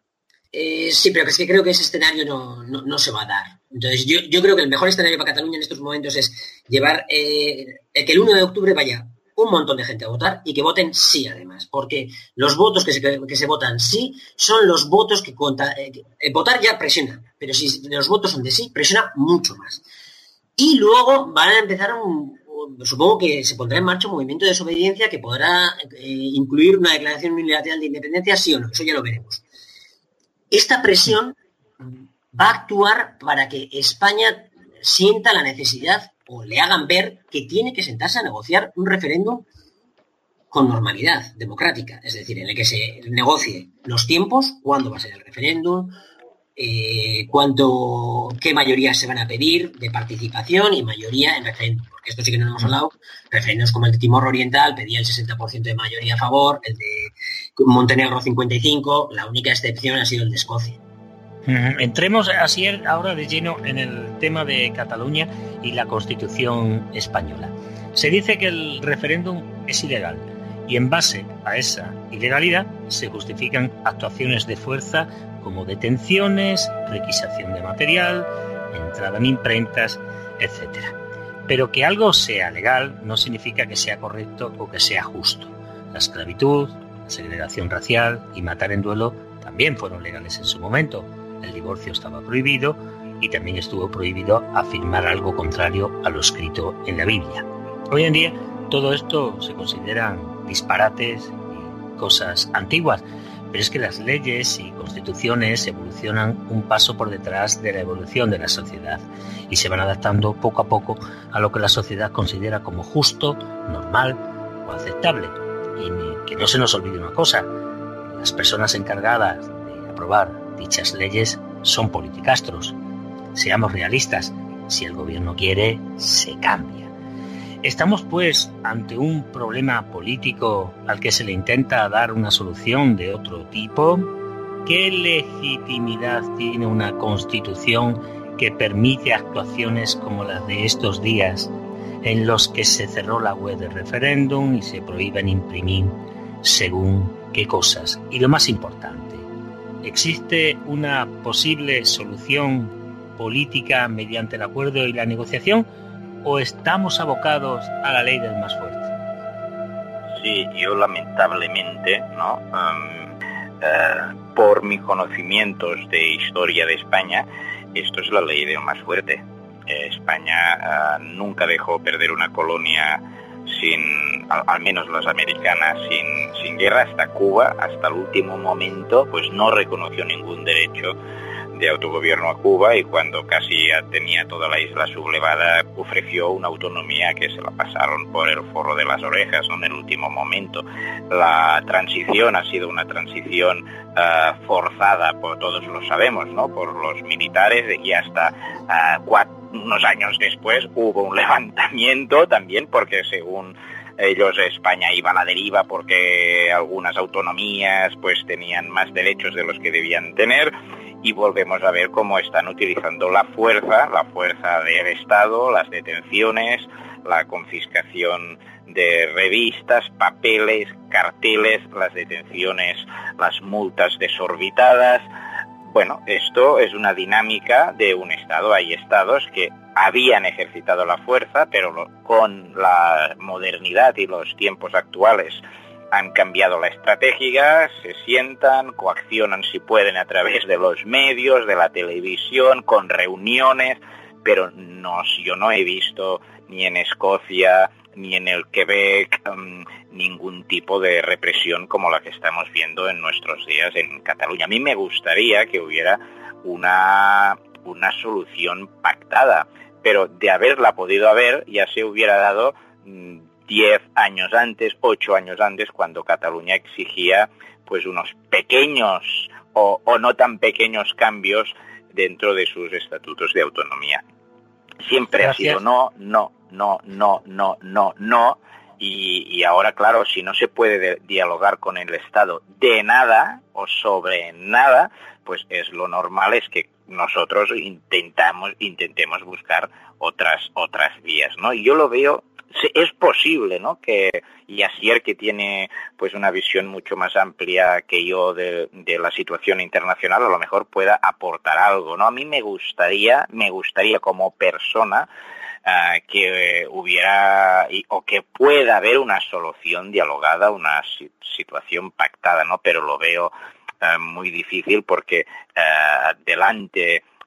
Speaker 3: Eh, sí, pero es que creo que ese escenario no, no, no se va a dar. Entonces, yo, yo creo que el mejor escenario para Cataluña en estos momentos es llevar eh, que el uno de octubre vaya un montón de gente a votar y que voten sí, además, porque los votos que se, que se votan sí son los votos que cuentan. Eh, eh, votar ya presiona, pero si los votos son de sí, presiona mucho más. Y luego van a empezar un, supongo que se pondrá en marcha un movimiento de desobediencia que podrá eh, incluir una declaración unilateral de independencia, sí o no, eso ya lo veremos. Esta presión va a actuar para que España sienta la necesidad o le hagan ver que tiene que sentarse a negociar un referéndum con normalidad democrática, es decir, en el que se negocie los tiempos, cuándo va a ser el referéndum, eh, cuánto, qué mayorías se van a pedir de participación y mayoría en referéndum, porque esto sí que no hemos hablado. Referéndums como el de Timor Oriental pedía el sesenta por ciento de mayoría a favor, el de Montenegro cincuenta y cinco por ciento, la única excepción ha sido el de Escocia.
Speaker 1: Entremos así ahora de lleno en el tema de Cataluña y la Constitución española. Se dice que el referéndum es ilegal y en base a esa ilegalidad se justifican actuaciones de fuerza como detenciones, requisación de material, entrada en imprentas, etcétera. Pero que algo sea legal no significa que sea correcto o que sea justo. La esclavitud, la segregación racial y matar en duelo también fueron legales en su momento. El divorcio estaba prohibido y también estuvo prohibido afirmar algo contrario a lo escrito en la Biblia. Hoy en día todo esto se consideran disparates y cosas antiguas, pero es que las leyes y constituciones evolucionan un paso por detrás de la evolución de la sociedad y se van adaptando poco a poco a lo que la sociedad considera como justo, normal o aceptable. Y que no se nos olvide una cosa, las personas encargadas de aprobar dichas leyes son politicastros. Seamos realistas, si el gobierno quiere, se cambia. Estamos, pues, ante un problema político al que se le intenta dar una solución de otro tipo. ¿Qué legitimidad tiene una constitución que permite actuaciones como las de estos días, en los que se cerró la web del referéndum y se prohíben imprimir según qué cosas? Y lo más importante, ¿existe una posible solución política mediante el acuerdo y la negociación o estamos abocados a la ley del más fuerte?
Speaker 2: Sí, yo lamentablemente, ¿no? Um, uh, por mis conocimientos de historia de España, esto es la ley del más fuerte. Eh, España uh, nunca dejó perder una colonia sin, al, al menos las americanas, sin, sin guerra. Hasta Cuba, hasta el último momento, pues no reconoció ningún derecho de autogobierno a Cuba, y cuando casi ya tenía toda la isla sublevada ofreció una autonomía que se la pasaron por el forro de las orejas, ¿no? En el último momento. La transición ha sido una transición uh, forzada, por todos lo sabemos, ¿no? Por los militares, y hasta uh, cuatro, unos años después hubo un levantamiento también, porque según ellos España iba a la deriva porque algunas autonomías pues tenían más derechos de los que debían tener. Y volvemos a ver cómo están utilizando la fuerza, la fuerza del Estado, las detenciones, la confiscación de revistas, papeles, carteles, las detenciones, las multas desorbitadas. Bueno, esto es una dinámica de un Estado. Hay estados que habían ejercitado la fuerza, pero con la modernidad y los tiempos actuales han cambiado la estrategia, se sientan, coaccionan si pueden a través de los medios, de la televisión, con reuniones, pero no, yo no he visto ni en Escocia ni en el Quebec um, ningún tipo de represión como la que estamos viendo en nuestros días en Cataluña. A mí me gustaría que hubiera una, una solución pactada, pero de haberla podido haber ya se hubiera dado mmm, diez años antes, ocho años antes, cuando Cataluña exigía pues unos pequeños o, o no tan pequeños cambios dentro de sus estatutos de autonomía. Siempre Gracias. ha sido no, no, no, no, no, no, no, y, y ahora, claro, si no se puede de, dialogar con el Estado de nada o sobre nada, pues es lo normal es que nosotros intentamos, intentemos buscar otras, otras vías, ¿no? Y yo lo veo. Es posible, ¿no? Que Yassier, que tiene pues una visión mucho más amplia que yo de, de la situación internacional, a lo mejor pueda aportar algo, ¿no? A mí me gustaría, me gustaría como persona uh, que hubiera y, o que pueda haber una solución dialogada, una si, situación pactada, ¿no? Pero lo veo uh, muy difícil porque uh, delante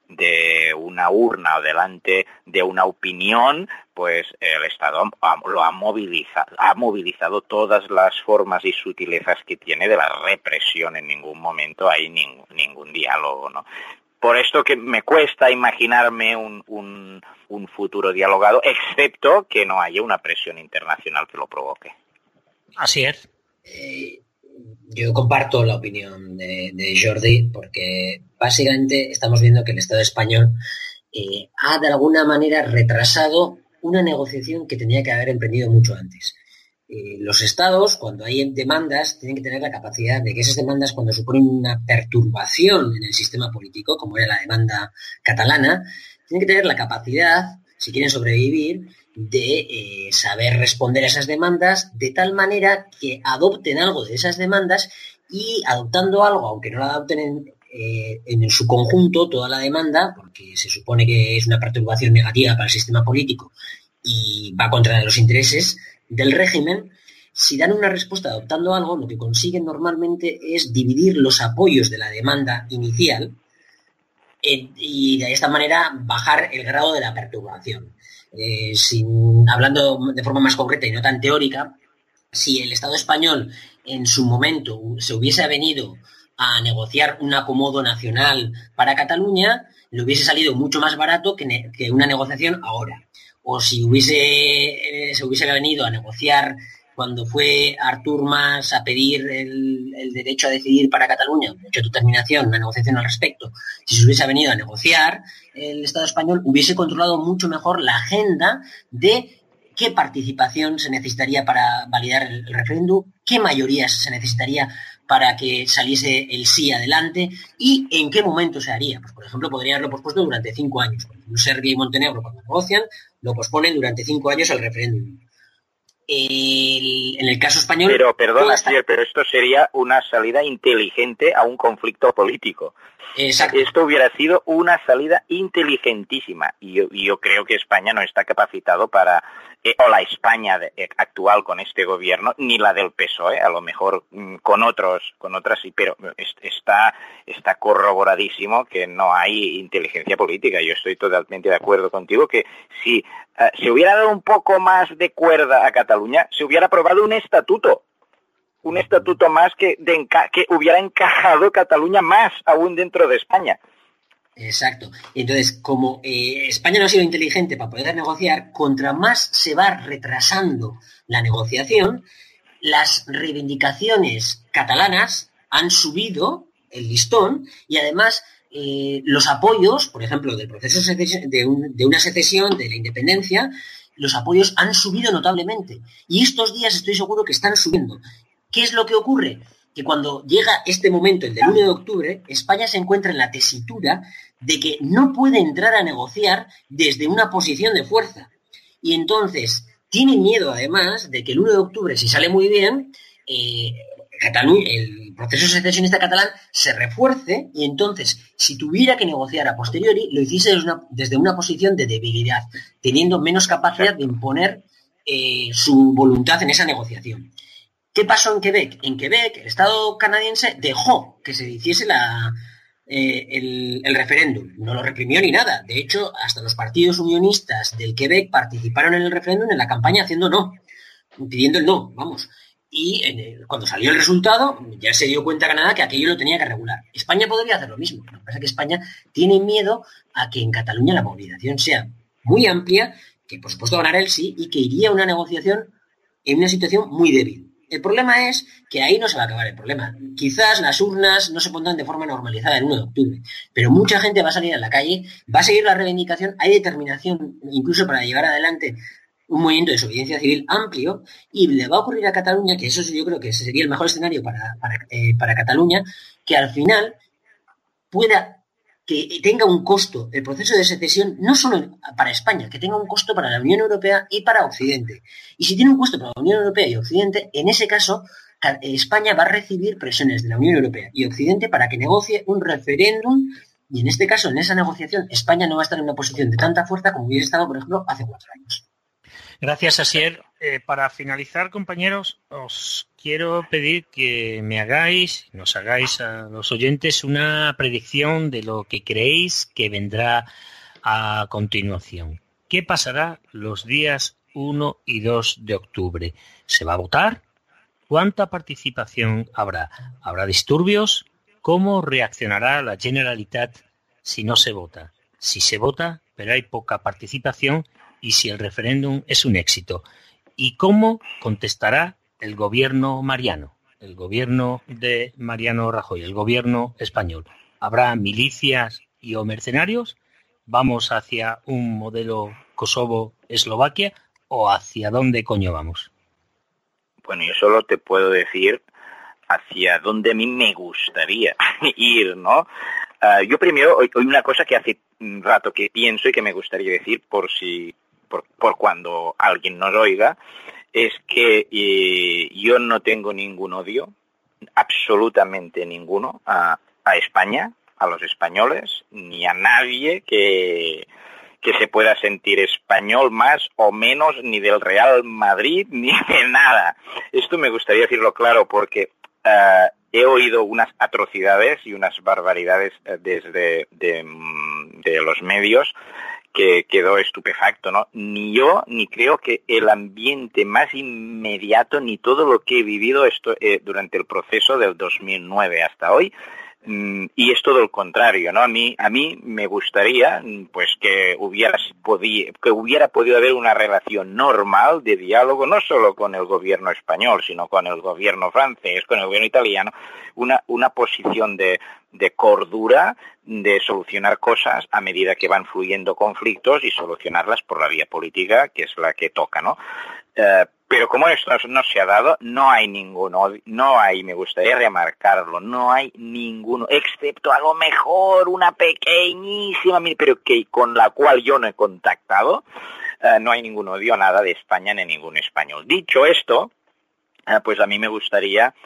Speaker 2: de una urna o delante de una opinión, pues el Estado lo ha movilizado, ha movilizado todas las formas y sutilezas que tiene de la represión. En ningún momento hay ningún, ningún diálogo, ¿no? Por esto que me cuesta imaginarme un, un, un futuro dialogado, excepto que no haya una presión internacional que lo provoque.
Speaker 1: Así es.
Speaker 3: Eh, yo comparto la opinión de, de Jordi, porque básicamente estamos viendo que el Estado español eh, ha de alguna manera retrasado una negociación que tenía que haber emprendido mucho antes. Eh, los estados, cuando hay demandas, tienen que tener la capacidad de que esas demandas, cuando suponen una perturbación en el sistema político, como era la demanda catalana, tienen que tener la capacidad, si quieren sobrevivir, de eh, saber responder a esas demandas de tal manera que adopten algo de esas demandas, y adoptando algo, aunque no la adopten en, eh, en su conjunto, toda la demanda, porque se supone que es una perturbación negativa para el sistema político y va contra los intereses del régimen, si dan una respuesta adoptando algo, lo que consiguen normalmente es dividir los apoyos de la demanda inicial eh, y de esta manera bajar el grado de la perturbación. Eh, sin, hablando de forma más concreta y no tan teórica, si el Estado español en su momento se hubiese venido a negociar un acomodo nacional para Cataluña, le hubiese salido mucho más barato que, ne- que una negociación ahora. O si hubiese eh, se hubiese venido a negociar cuando fue Artur Mas a pedir el, el derecho a decidir para Cataluña, un derecho de determinación, una negociación al respecto, si se hubiese venido a negociar, el Estado español hubiese controlado mucho mejor la agenda de qué participación se necesitaría para validar el, el referéndum, qué mayorías se necesitaría para que saliese el sí adelante y en qué momento se haría. Pues, por ejemplo, podría haberlo pospuesto durante cinco años. Por ejemplo, Serbia y Montenegro, cuando negocian, lo posponen durante cinco años al referéndum. El, en el caso español...
Speaker 2: Pero, perdona,
Speaker 3: esta...
Speaker 2: pero esto sería una salida inteligente a un conflicto político.
Speaker 3: Exacto.
Speaker 2: Esto hubiera sido una salida inteligentísima. Y yo, y yo creo que España no está capacitado para... Eh, o la España de, eh, actual con este gobierno, ni la del P S O E, a lo mejor mm, con otros, con otras sí, pero es, está, está corroboradísimo que no hay inteligencia política. Yo estoy totalmente de acuerdo contigo que si uh, se hubiera dado un poco más de cuerda a Cataluña, se hubiera aprobado un estatuto. Un estatuto más que, de enca- que hubiera encajado Cataluña más aún dentro de España.
Speaker 3: Exacto. Entonces, como eh, España no ha sido inteligente para poder negociar, contra más se va retrasando la negociación, las reivindicaciones catalanas han subido el listón y además eh, los apoyos, por ejemplo, del proceso de, un, de una secesión, de la independencia, los apoyos han subido notablemente. Y estos días estoy seguro que están subiendo. ¿Qué es lo que ocurre? Que cuando llega este momento, el del uno de octubre, España se encuentra en la tesitura de que no puede entrar a negociar desde una posición de fuerza. Y entonces tiene miedo, además, de que el uno de octubre, si sale muy bien, eh, Cataluña, el proceso secesionista catalán se refuerce y entonces, si tuviera que negociar a posteriori, lo hiciese desde una, desde una posición de debilidad, teniendo menos capacidad de imponer eh, su voluntad en esa negociación. ¿Qué pasó en Quebec? En Quebec, el Estado canadiense dejó que se hiciese la, eh, el, el referéndum. No lo reprimió ni nada. De hecho, hasta los partidos unionistas del Quebec participaron en el referéndum en la campaña haciendo no, pidiendo el no, vamos. Y en el, cuando salió el resultado, ya se dio cuenta Canadá que aquello lo tenía que regular. España podría hacer lo mismo. Lo que pasa es que España tiene miedo a que en Cataluña la movilización sea muy amplia, que por supuesto ganará el sí y que iría a una negociación en una situación muy débil. El problema es que ahí no se va a acabar el problema. Quizás las urnas no se pondrán de forma normalizada el uno de octubre, pero mucha gente va a salir a la calle, va a seguir la reivindicación, hay determinación incluso para llevar adelante un movimiento de desobediencia civil amplio y le va a ocurrir a Cataluña, que eso yo creo que sería el mejor escenario para, para, eh, para Cataluña, que al final pueda que tenga un costo el proceso de secesión no solo para España, que tenga un costo para la Unión Europea y para Occidente. Y si tiene un costo para la Unión Europea y Occidente, en ese caso España va a recibir presiones de la Unión Europea y Occidente para que negocie un referéndum y en este caso, en esa negociación, España no va a estar en una posición de tanta fuerza como hubiera estado, por ejemplo, hace cuatro años.
Speaker 1: Gracias, Asier. eh, para finalizar, compañeros, os quiero pedir que me hagáis, nos hagáis a los oyentes una predicción de lo que creéis que vendrá a continuación. ¿Qué pasará los días uno y dos de octubre? ¿Se va a votar? ¿Cuánta participación habrá? ¿Habrá disturbios? ¿Cómo reaccionará la Generalitat si no se vota? Si se vota, pero hay poca participación, y si el referéndum es un éxito. ¿Y cómo contestará el gobierno mariano, el gobierno de Mariano Rajoy, el gobierno español? ¿Habrá milicias y o mercenarios? ¿Vamos hacia un modelo Kosovo-Eslovaquia o hacia dónde coño vamos?
Speaker 2: Bueno, yo solo te puedo decir hacia dónde a mí me gustaría ir, ¿no? Uh, yo primero, hoy, hoy una cosa que hace un rato que pienso y que me gustaría decir por si, por, por cuando alguien nos oiga, es que eh, yo no tengo ningún odio, absolutamente ninguno, a, a España, a los españoles, ni a nadie que, que se pueda sentir español más o menos, ni del Real Madrid, ni de nada. Esto me gustaría decirlo claro porque uh, he oído unas atrocidades y unas barbaridades uh, desde de, de los medios que quedó estupefacto, ¿no? Ni yo, ni creo que el ambiente más inmediato, ni todo lo que he vivido esto eh, durante el proceso del dos mil nueve hasta hoy, y es todo lo contrario, ¿no? A mí, a mí me gustaría, pues, que hubiera podido, que hubiera podido haber una relación normal de diálogo, no solo con el gobierno español, sino con el gobierno francés, con el gobierno italiano, una, una posición de, de cordura, de solucionar cosas a medida que van fluyendo conflictos y solucionarlas por la vía política, que es la que toca, ¿no? Uh, pero como esto no se ha dado, no hay ninguno, no hay, me gustaría remarcarlo, no hay ninguno, excepto a lo mejor una pequeñísima, pero que con la cual yo no he contactado, uh, no hay ningún odio, nada de España ni ningún español. Dicho esto, uh, pues a mí me gustaría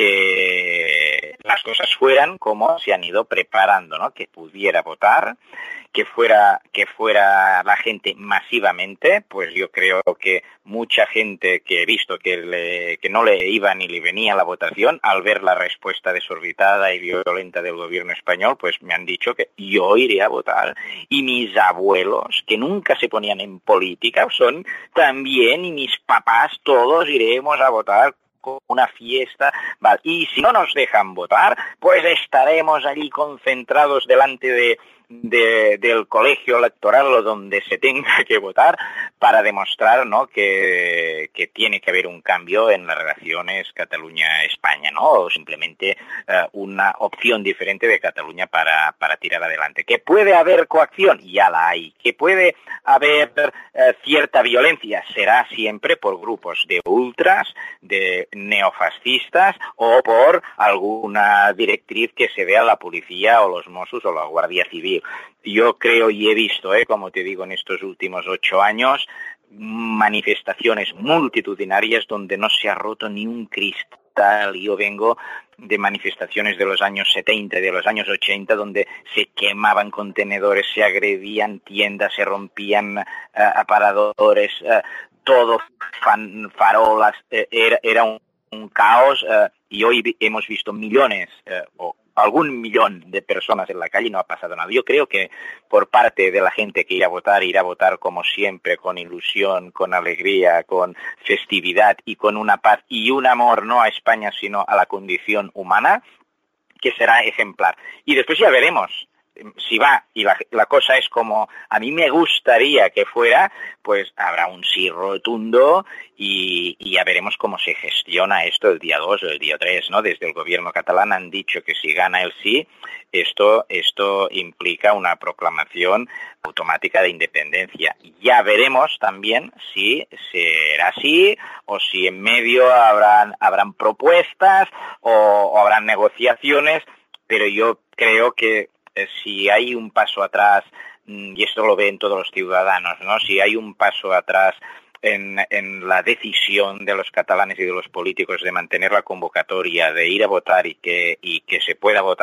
Speaker 2: que las cosas fueran como se han ido preparando, ¿no? Que pudiera votar, que fuera que fuera la gente masivamente, pues yo creo que mucha gente que he visto que, le, que no le iba ni le venía la votación, al ver la respuesta desorbitada y violenta del gobierno español, pues me han dicho que yo iré a votar. Y mis abuelos, que nunca se ponían en política, son también, y mis papás, todos iremos a votar con una fiesta, ¿vale? Y si no nos dejan votar, pues estaremos allí concentrados delante de De, del colegio electoral o donde se tenga que votar para demostrar, ¿no? que, que tiene que haber un cambio en las relaciones Cataluña-España, ¿no? O simplemente uh, una opción diferente de Cataluña para, para tirar adelante. Que puede haber coacción, ya la hay. Que puede haber uh, cierta violencia, será siempre por grupos de ultras, de neofascistas o por alguna directriz que se dé a la policía o los Mossos o la Guardia Civil. Yo creo y he visto, eh, como te digo, en estos últimos ocho años, manifestaciones multitudinarias donde no se ha roto ni un cristal. Yo vengo de manifestaciones de los años setenta, de los años ochenta, donde se quemaban contenedores, se agredían tiendas, se rompían uh, aparadores, uh, todo fan, farolas, uh, era, era un, un caos, uh, y hoy hemos visto millones uh, o algún millón de personas en la calle y no ha pasado nada. Yo creo que por parte de la gente que irá a votar, irá a votar como siempre, con ilusión, con alegría, con festividad y con una paz y un amor no a España sino a la condición humana, que será ejemplar. Y después ya veremos si va y la, la cosa es como a mí me gustaría que fuera, pues habrá un sí rotundo y, y ya veremos cómo se gestiona esto el día dos o el día tres, ¿no? Desde el gobierno catalán han dicho que si gana el sí, esto, esto implica una proclamación automática de independencia. Ya veremos también si será así o si en medio habrán, habrán propuestas o, o habrán negociaciones, pero yo creo que si hay un paso atrás, y esto lo ven todos los ciudadanos, ¿no? Si hay un paso atrás en, en la decisión de los catalanes y de los políticos de mantener la convocatoria, de ir a votar y que, y que se pueda votar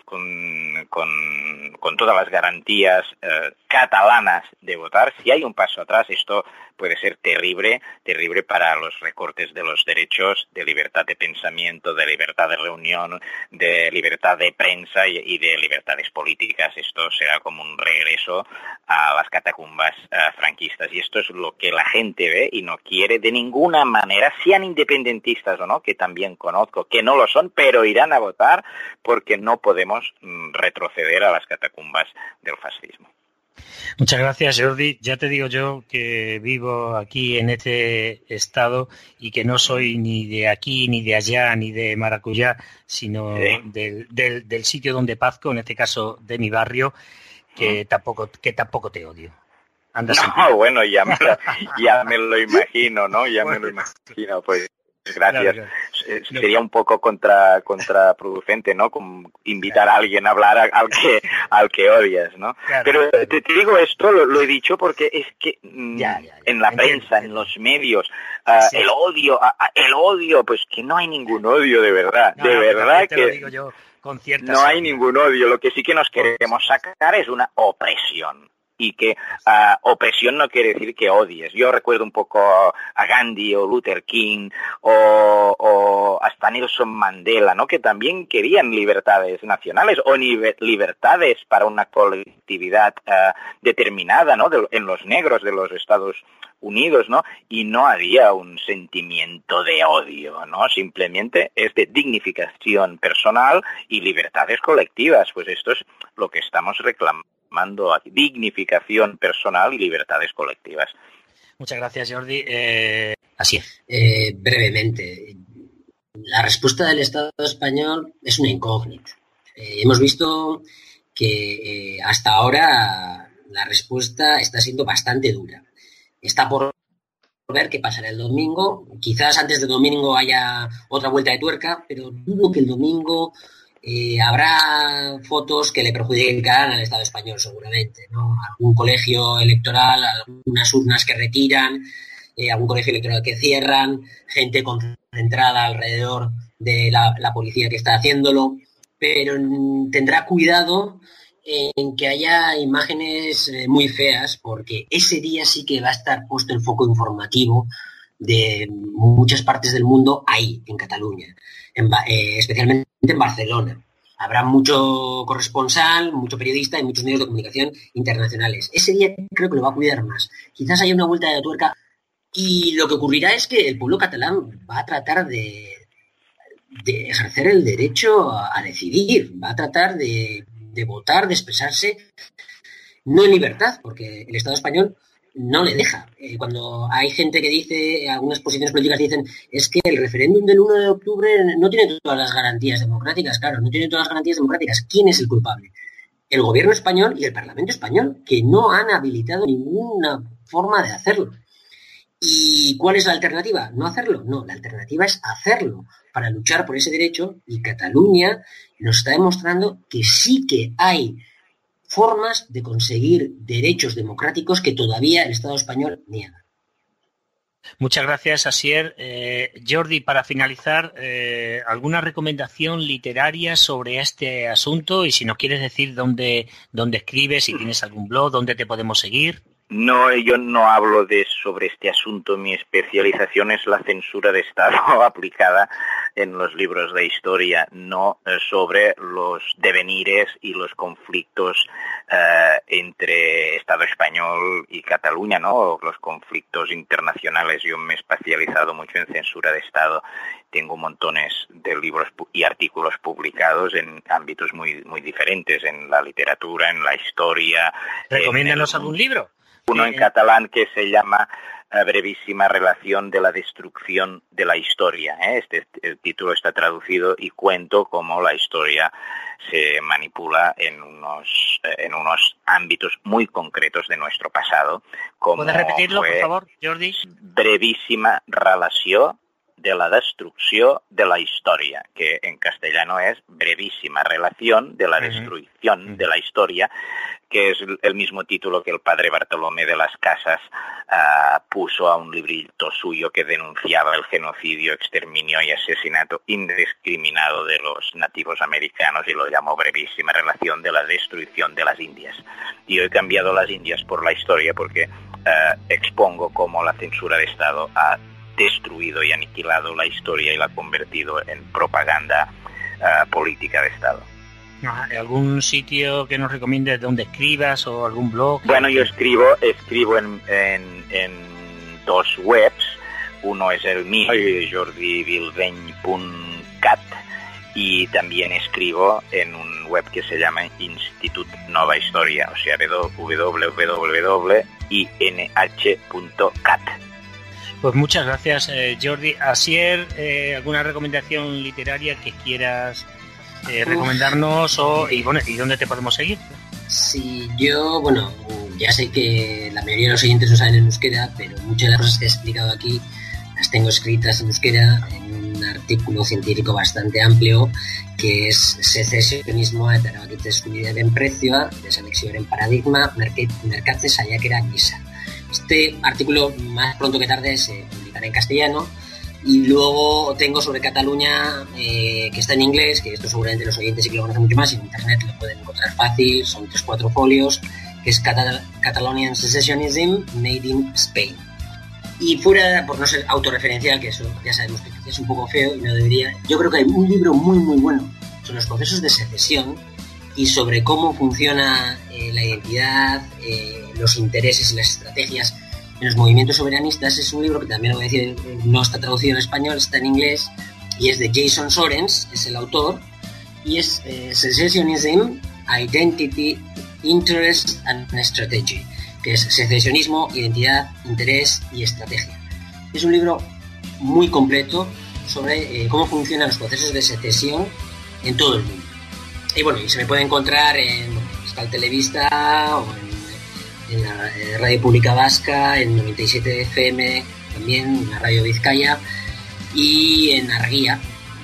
Speaker 2: con, con, con todas las garantías eh, catalanas de votar. Si hay un paso atrás, esto puede ser terrible, terrible para los recortes de los derechos, de libertad de pensamiento, de libertad de reunión, de libertad de prensa y, y de libertades políticas. Esto será como un regreso a las catacumbas uh, franquistas. Y esto es lo que la gente ve y no quiere de ninguna manera, sean independentistas o no, que también conozco, que no lo son, pero irán a votar porque no podemos mm, retroceder a las catacumbas del fascismo.
Speaker 1: Muchas gracias, Jordi. Ya te digo yo que vivo aquí en este estado y que no soy ni de aquí, ni de allá, ni de Maracuyá, sino sí. del, del, del sitio donde pazco, en este caso de mi barrio, que, ¿Mm? tampoco, que tampoco te odio. Andas
Speaker 2: no, bueno, ya me, lo, ya me lo imagino, ¿no? Ya bueno, me lo imagino, pues. Gracias. Claro, claro. Sería un poco contra, contraproducente, ¿no? Como invitar claro. a alguien a hablar al que, al que odias, ¿no? Claro, Pero claro. Te, te digo esto, lo, lo he dicho porque es que ya, ya, ya. en la entiendo, prensa, entiendo. en los medios, uh, sí. el odio, uh, el odio, pues que no hay ningún odio de verdad, no, de no, verdad
Speaker 1: te
Speaker 2: que
Speaker 1: lo digo yo con cierta
Speaker 2: no hay ningún odio. Lo que sí que nos queremos sacar es una opresión. Y que uh, opresión no quiere decir que odies. Yo recuerdo un poco a Gandhi o Luther King o, o hasta Nelson Mandela, ¿no? Que también querían libertades nacionales o libertades para una colectividad uh, determinada, ¿no? De, en los negros de los Estados Unidos, ¿no? Y no había un sentimiento de odio, ¿no? Simplemente es de dignificación personal y libertades colectivas. Pues esto es lo que estamos reclamando. Mando a dignificación personal y libertades colectivas.
Speaker 1: Muchas gracias, Jordi. Eh, así es.
Speaker 3: Eh, brevemente, la respuesta del Estado español es una incógnita. Eh, hemos visto que eh, hasta ahora la respuesta está siendo bastante dura. Está por ver qué pasará el domingo. Quizás antes del domingo haya otra vuelta de tuerca, pero dudo que el domingo Eh, habrá fotos que le perjudicarán al Estado español seguramente, ¿no? Algún colegio electoral, algunas urnas que retiran, eh, algún colegio electoral que cierran, gente concentrada alrededor de la, la policía que está haciéndolo, pero mm, tendrá cuidado en que haya imágenes eh, muy feas, porque ese día sí que va a estar puesto el foco informativo de muchas partes del mundo ahí, en Cataluña, en, eh, especialmente en Barcelona. Habrá mucho corresponsal, mucho periodista y muchos medios de comunicación internacionales. Ese día creo que lo va a cuidar más. Quizás haya una vuelta de tuerca y lo que ocurrirá es que el pueblo catalán va a tratar de, de ejercer el derecho a decidir, va a tratar de, de votar, de expresarse, no en libertad, porque el Estado español no le deja. Eh, cuando hay gente que dice, algunas posiciones políticas dicen, es que el referéndum del uno de octubre no tiene todas las garantías democráticas. Claro, no tiene todas las garantías democráticas. ¿Quién es el culpable? El gobierno español y el Parlamento español, que no han habilitado ninguna forma de hacerlo. ¿Y cuál es la alternativa? ¿No hacerlo? No, la alternativa es hacerlo para luchar por ese derecho, y Cataluña nos está demostrando que sí que hay formas de conseguir derechos democráticos que todavía el Estado español niega.
Speaker 1: Muchas gracias, Asier. Eh, Jordi, para finalizar, eh, ¿alguna recomendación literaria sobre este asunto? Y si nos quieres decir dónde, dónde escribes, si tienes algún blog, dónde te podemos seguir.
Speaker 2: No, yo no hablo de sobre este asunto. Mi especialización es la censura de Estado aplicada en los libros de historia, no eh, sobre los devenires y los conflictos eh, entre Estado español y Cataluña, ¿no? Los conflictos internacionales. Yo me he especializado mucho en censura de Estado. Tengo montones de libros y artículos publicados en ámbitos muy muy diferentes, en la literatura, en la historia.
Speaker 1: ¿Recomiéndanos algún libro?
Speaker 2: Uno en catalán que se llama uh, Brevísima relación de la destrucción de la historia. ¿eh? Este el título está traducido y cuento cómo la historia se manipula en unos eh, en unos ámbitos muy concretos de nuestro pasado. Como
Speaker 1: ¿Puedes repetirlo, por favor, Jordi?
Speaker 2: Brevísima relació de la destrucción de la historia, que en castellano es brevísima relación de la destrucción uh-huh. de la historia, que es el mismo título que el padre Bartolomé de las Casas uh, puso a un librito suyo que denunciaba el genocidio, exterminio y asesinato indiscriminado de los nativos americanos, y lo llamó brevísima relación de la destrucción de las Indias. Y yo he cambiado las Indias por la historia porque uh, expongo cómo la censura de Estado ha destruido y aniquilado la historia y la ha convertido en propaganda uh, política de Estado.
Speaker 1: ¿Algún sitio que nos recomiendes donde escribas o algún blog?
Speaker 2: Bueno, yo escribo escribo en, en, en dos webs. Uno es el mío, jordi vilveny punto cat, y también escribo en un web que se llama Institut Nova Historia, o sea, w w w punto i n h punto cat.
Speaker 1: Pues muchas gracias, eh, Jordi. Asier, eh, ¿alguna recomendación literaria que quieras eh, recomendarnos? O, y, bueno, ¿y dónde te podemos seguir?
Speaker 3: Sí, yo, bueno, ya sé que la mayoría de los oyentes no saben en euskera, pero muchas de las cosas que he explicado aquí las tengo escritas en euskera en un artículo científico bastante amplio, que es Secesionismo eta erabakitze eskubidearen prezioa, desanexioaren paradigma, merkatze saiakera gisa. Este artículo, más pronto que tarde, se publicará en castellano, y luego tengo sobre Cataluña, eh, que está en inglés, que esto seguramente los oyentes sí que lo conocen mucho más, y en internet lo pueden encontrar fácil, son tres cuatro folios, que es Catal- Catalonian Secessionism Made in Spain. Y fuera, por no ser autorreferencial, que eso ya sabemos que es un poco feo y no debería, yo creo que hay un libro muy muy bueno sobre los procesos de secesión y sobre cómo funciona eh, la identidad, eh, los intereses y las estrategias en los movimientos soberanistas. Es un libro que también lo voy a decir, no está traducido en español, está en inglés, y es de Jason Sorens, es el autor, y es eh, Secessionism, Identity, Interest and Strategy, que es secesionismo, identidad, interés y estrategia. Es un libro muy completo sobre eh, cómo funcionan los procesos de secesión en todo el mundo. Y bueno, y se me puede encontrar en bueno, Euskal Telebista o en, en la en Radio Pública Vasca, en noventa y siete F M, también en la Radio Vizcaya y en Arguía,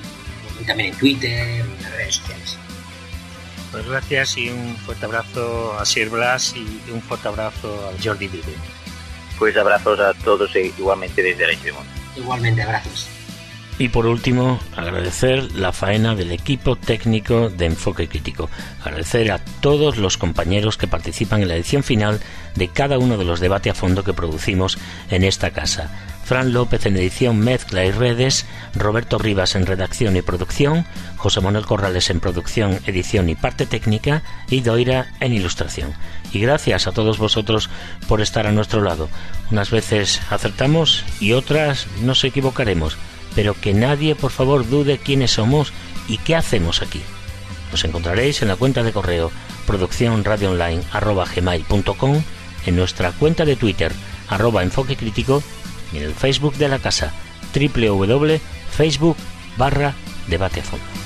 Speaker 3: y también en Twitter, en las redes sociales.
Speaker 1: Pues gracias y un fuerte abrazo a Asier Blas y un fuerte abrazo a Jordi Vilveny.
Speaker 2: Pues abrazos a todos e igualmente desde el Mundo.
Speaker 3: Igualmente, abrazos.
Speaker 1: Y por último, agradecer la faena del equipo técnico de Enfoque Crítico. Agradecer a todos los compañeros que participan en la edición final de cada uno de los debates a fondo que producimos en esta casa. Fran López en edición, mezcla y redes, Roberto Rivas en redacción y producción, José Manuel Corrales en producción, edición y parte técnica, y Doira en ilustración. Y gracias a todos vosotros por estar a nuestro lado. Unas veces acertamos y otras nos equivocaremos, pero que nadie, por favor, dude quiénes somos y qué hacemos aquí. Nos encontraréis en la cuenta de correo producción radio online arroba gmail punto com, en nuestra cuenta de Twitter arroba enfoque crítico, y en el Facebook de la casa, www punto facebook barra debate a fondo.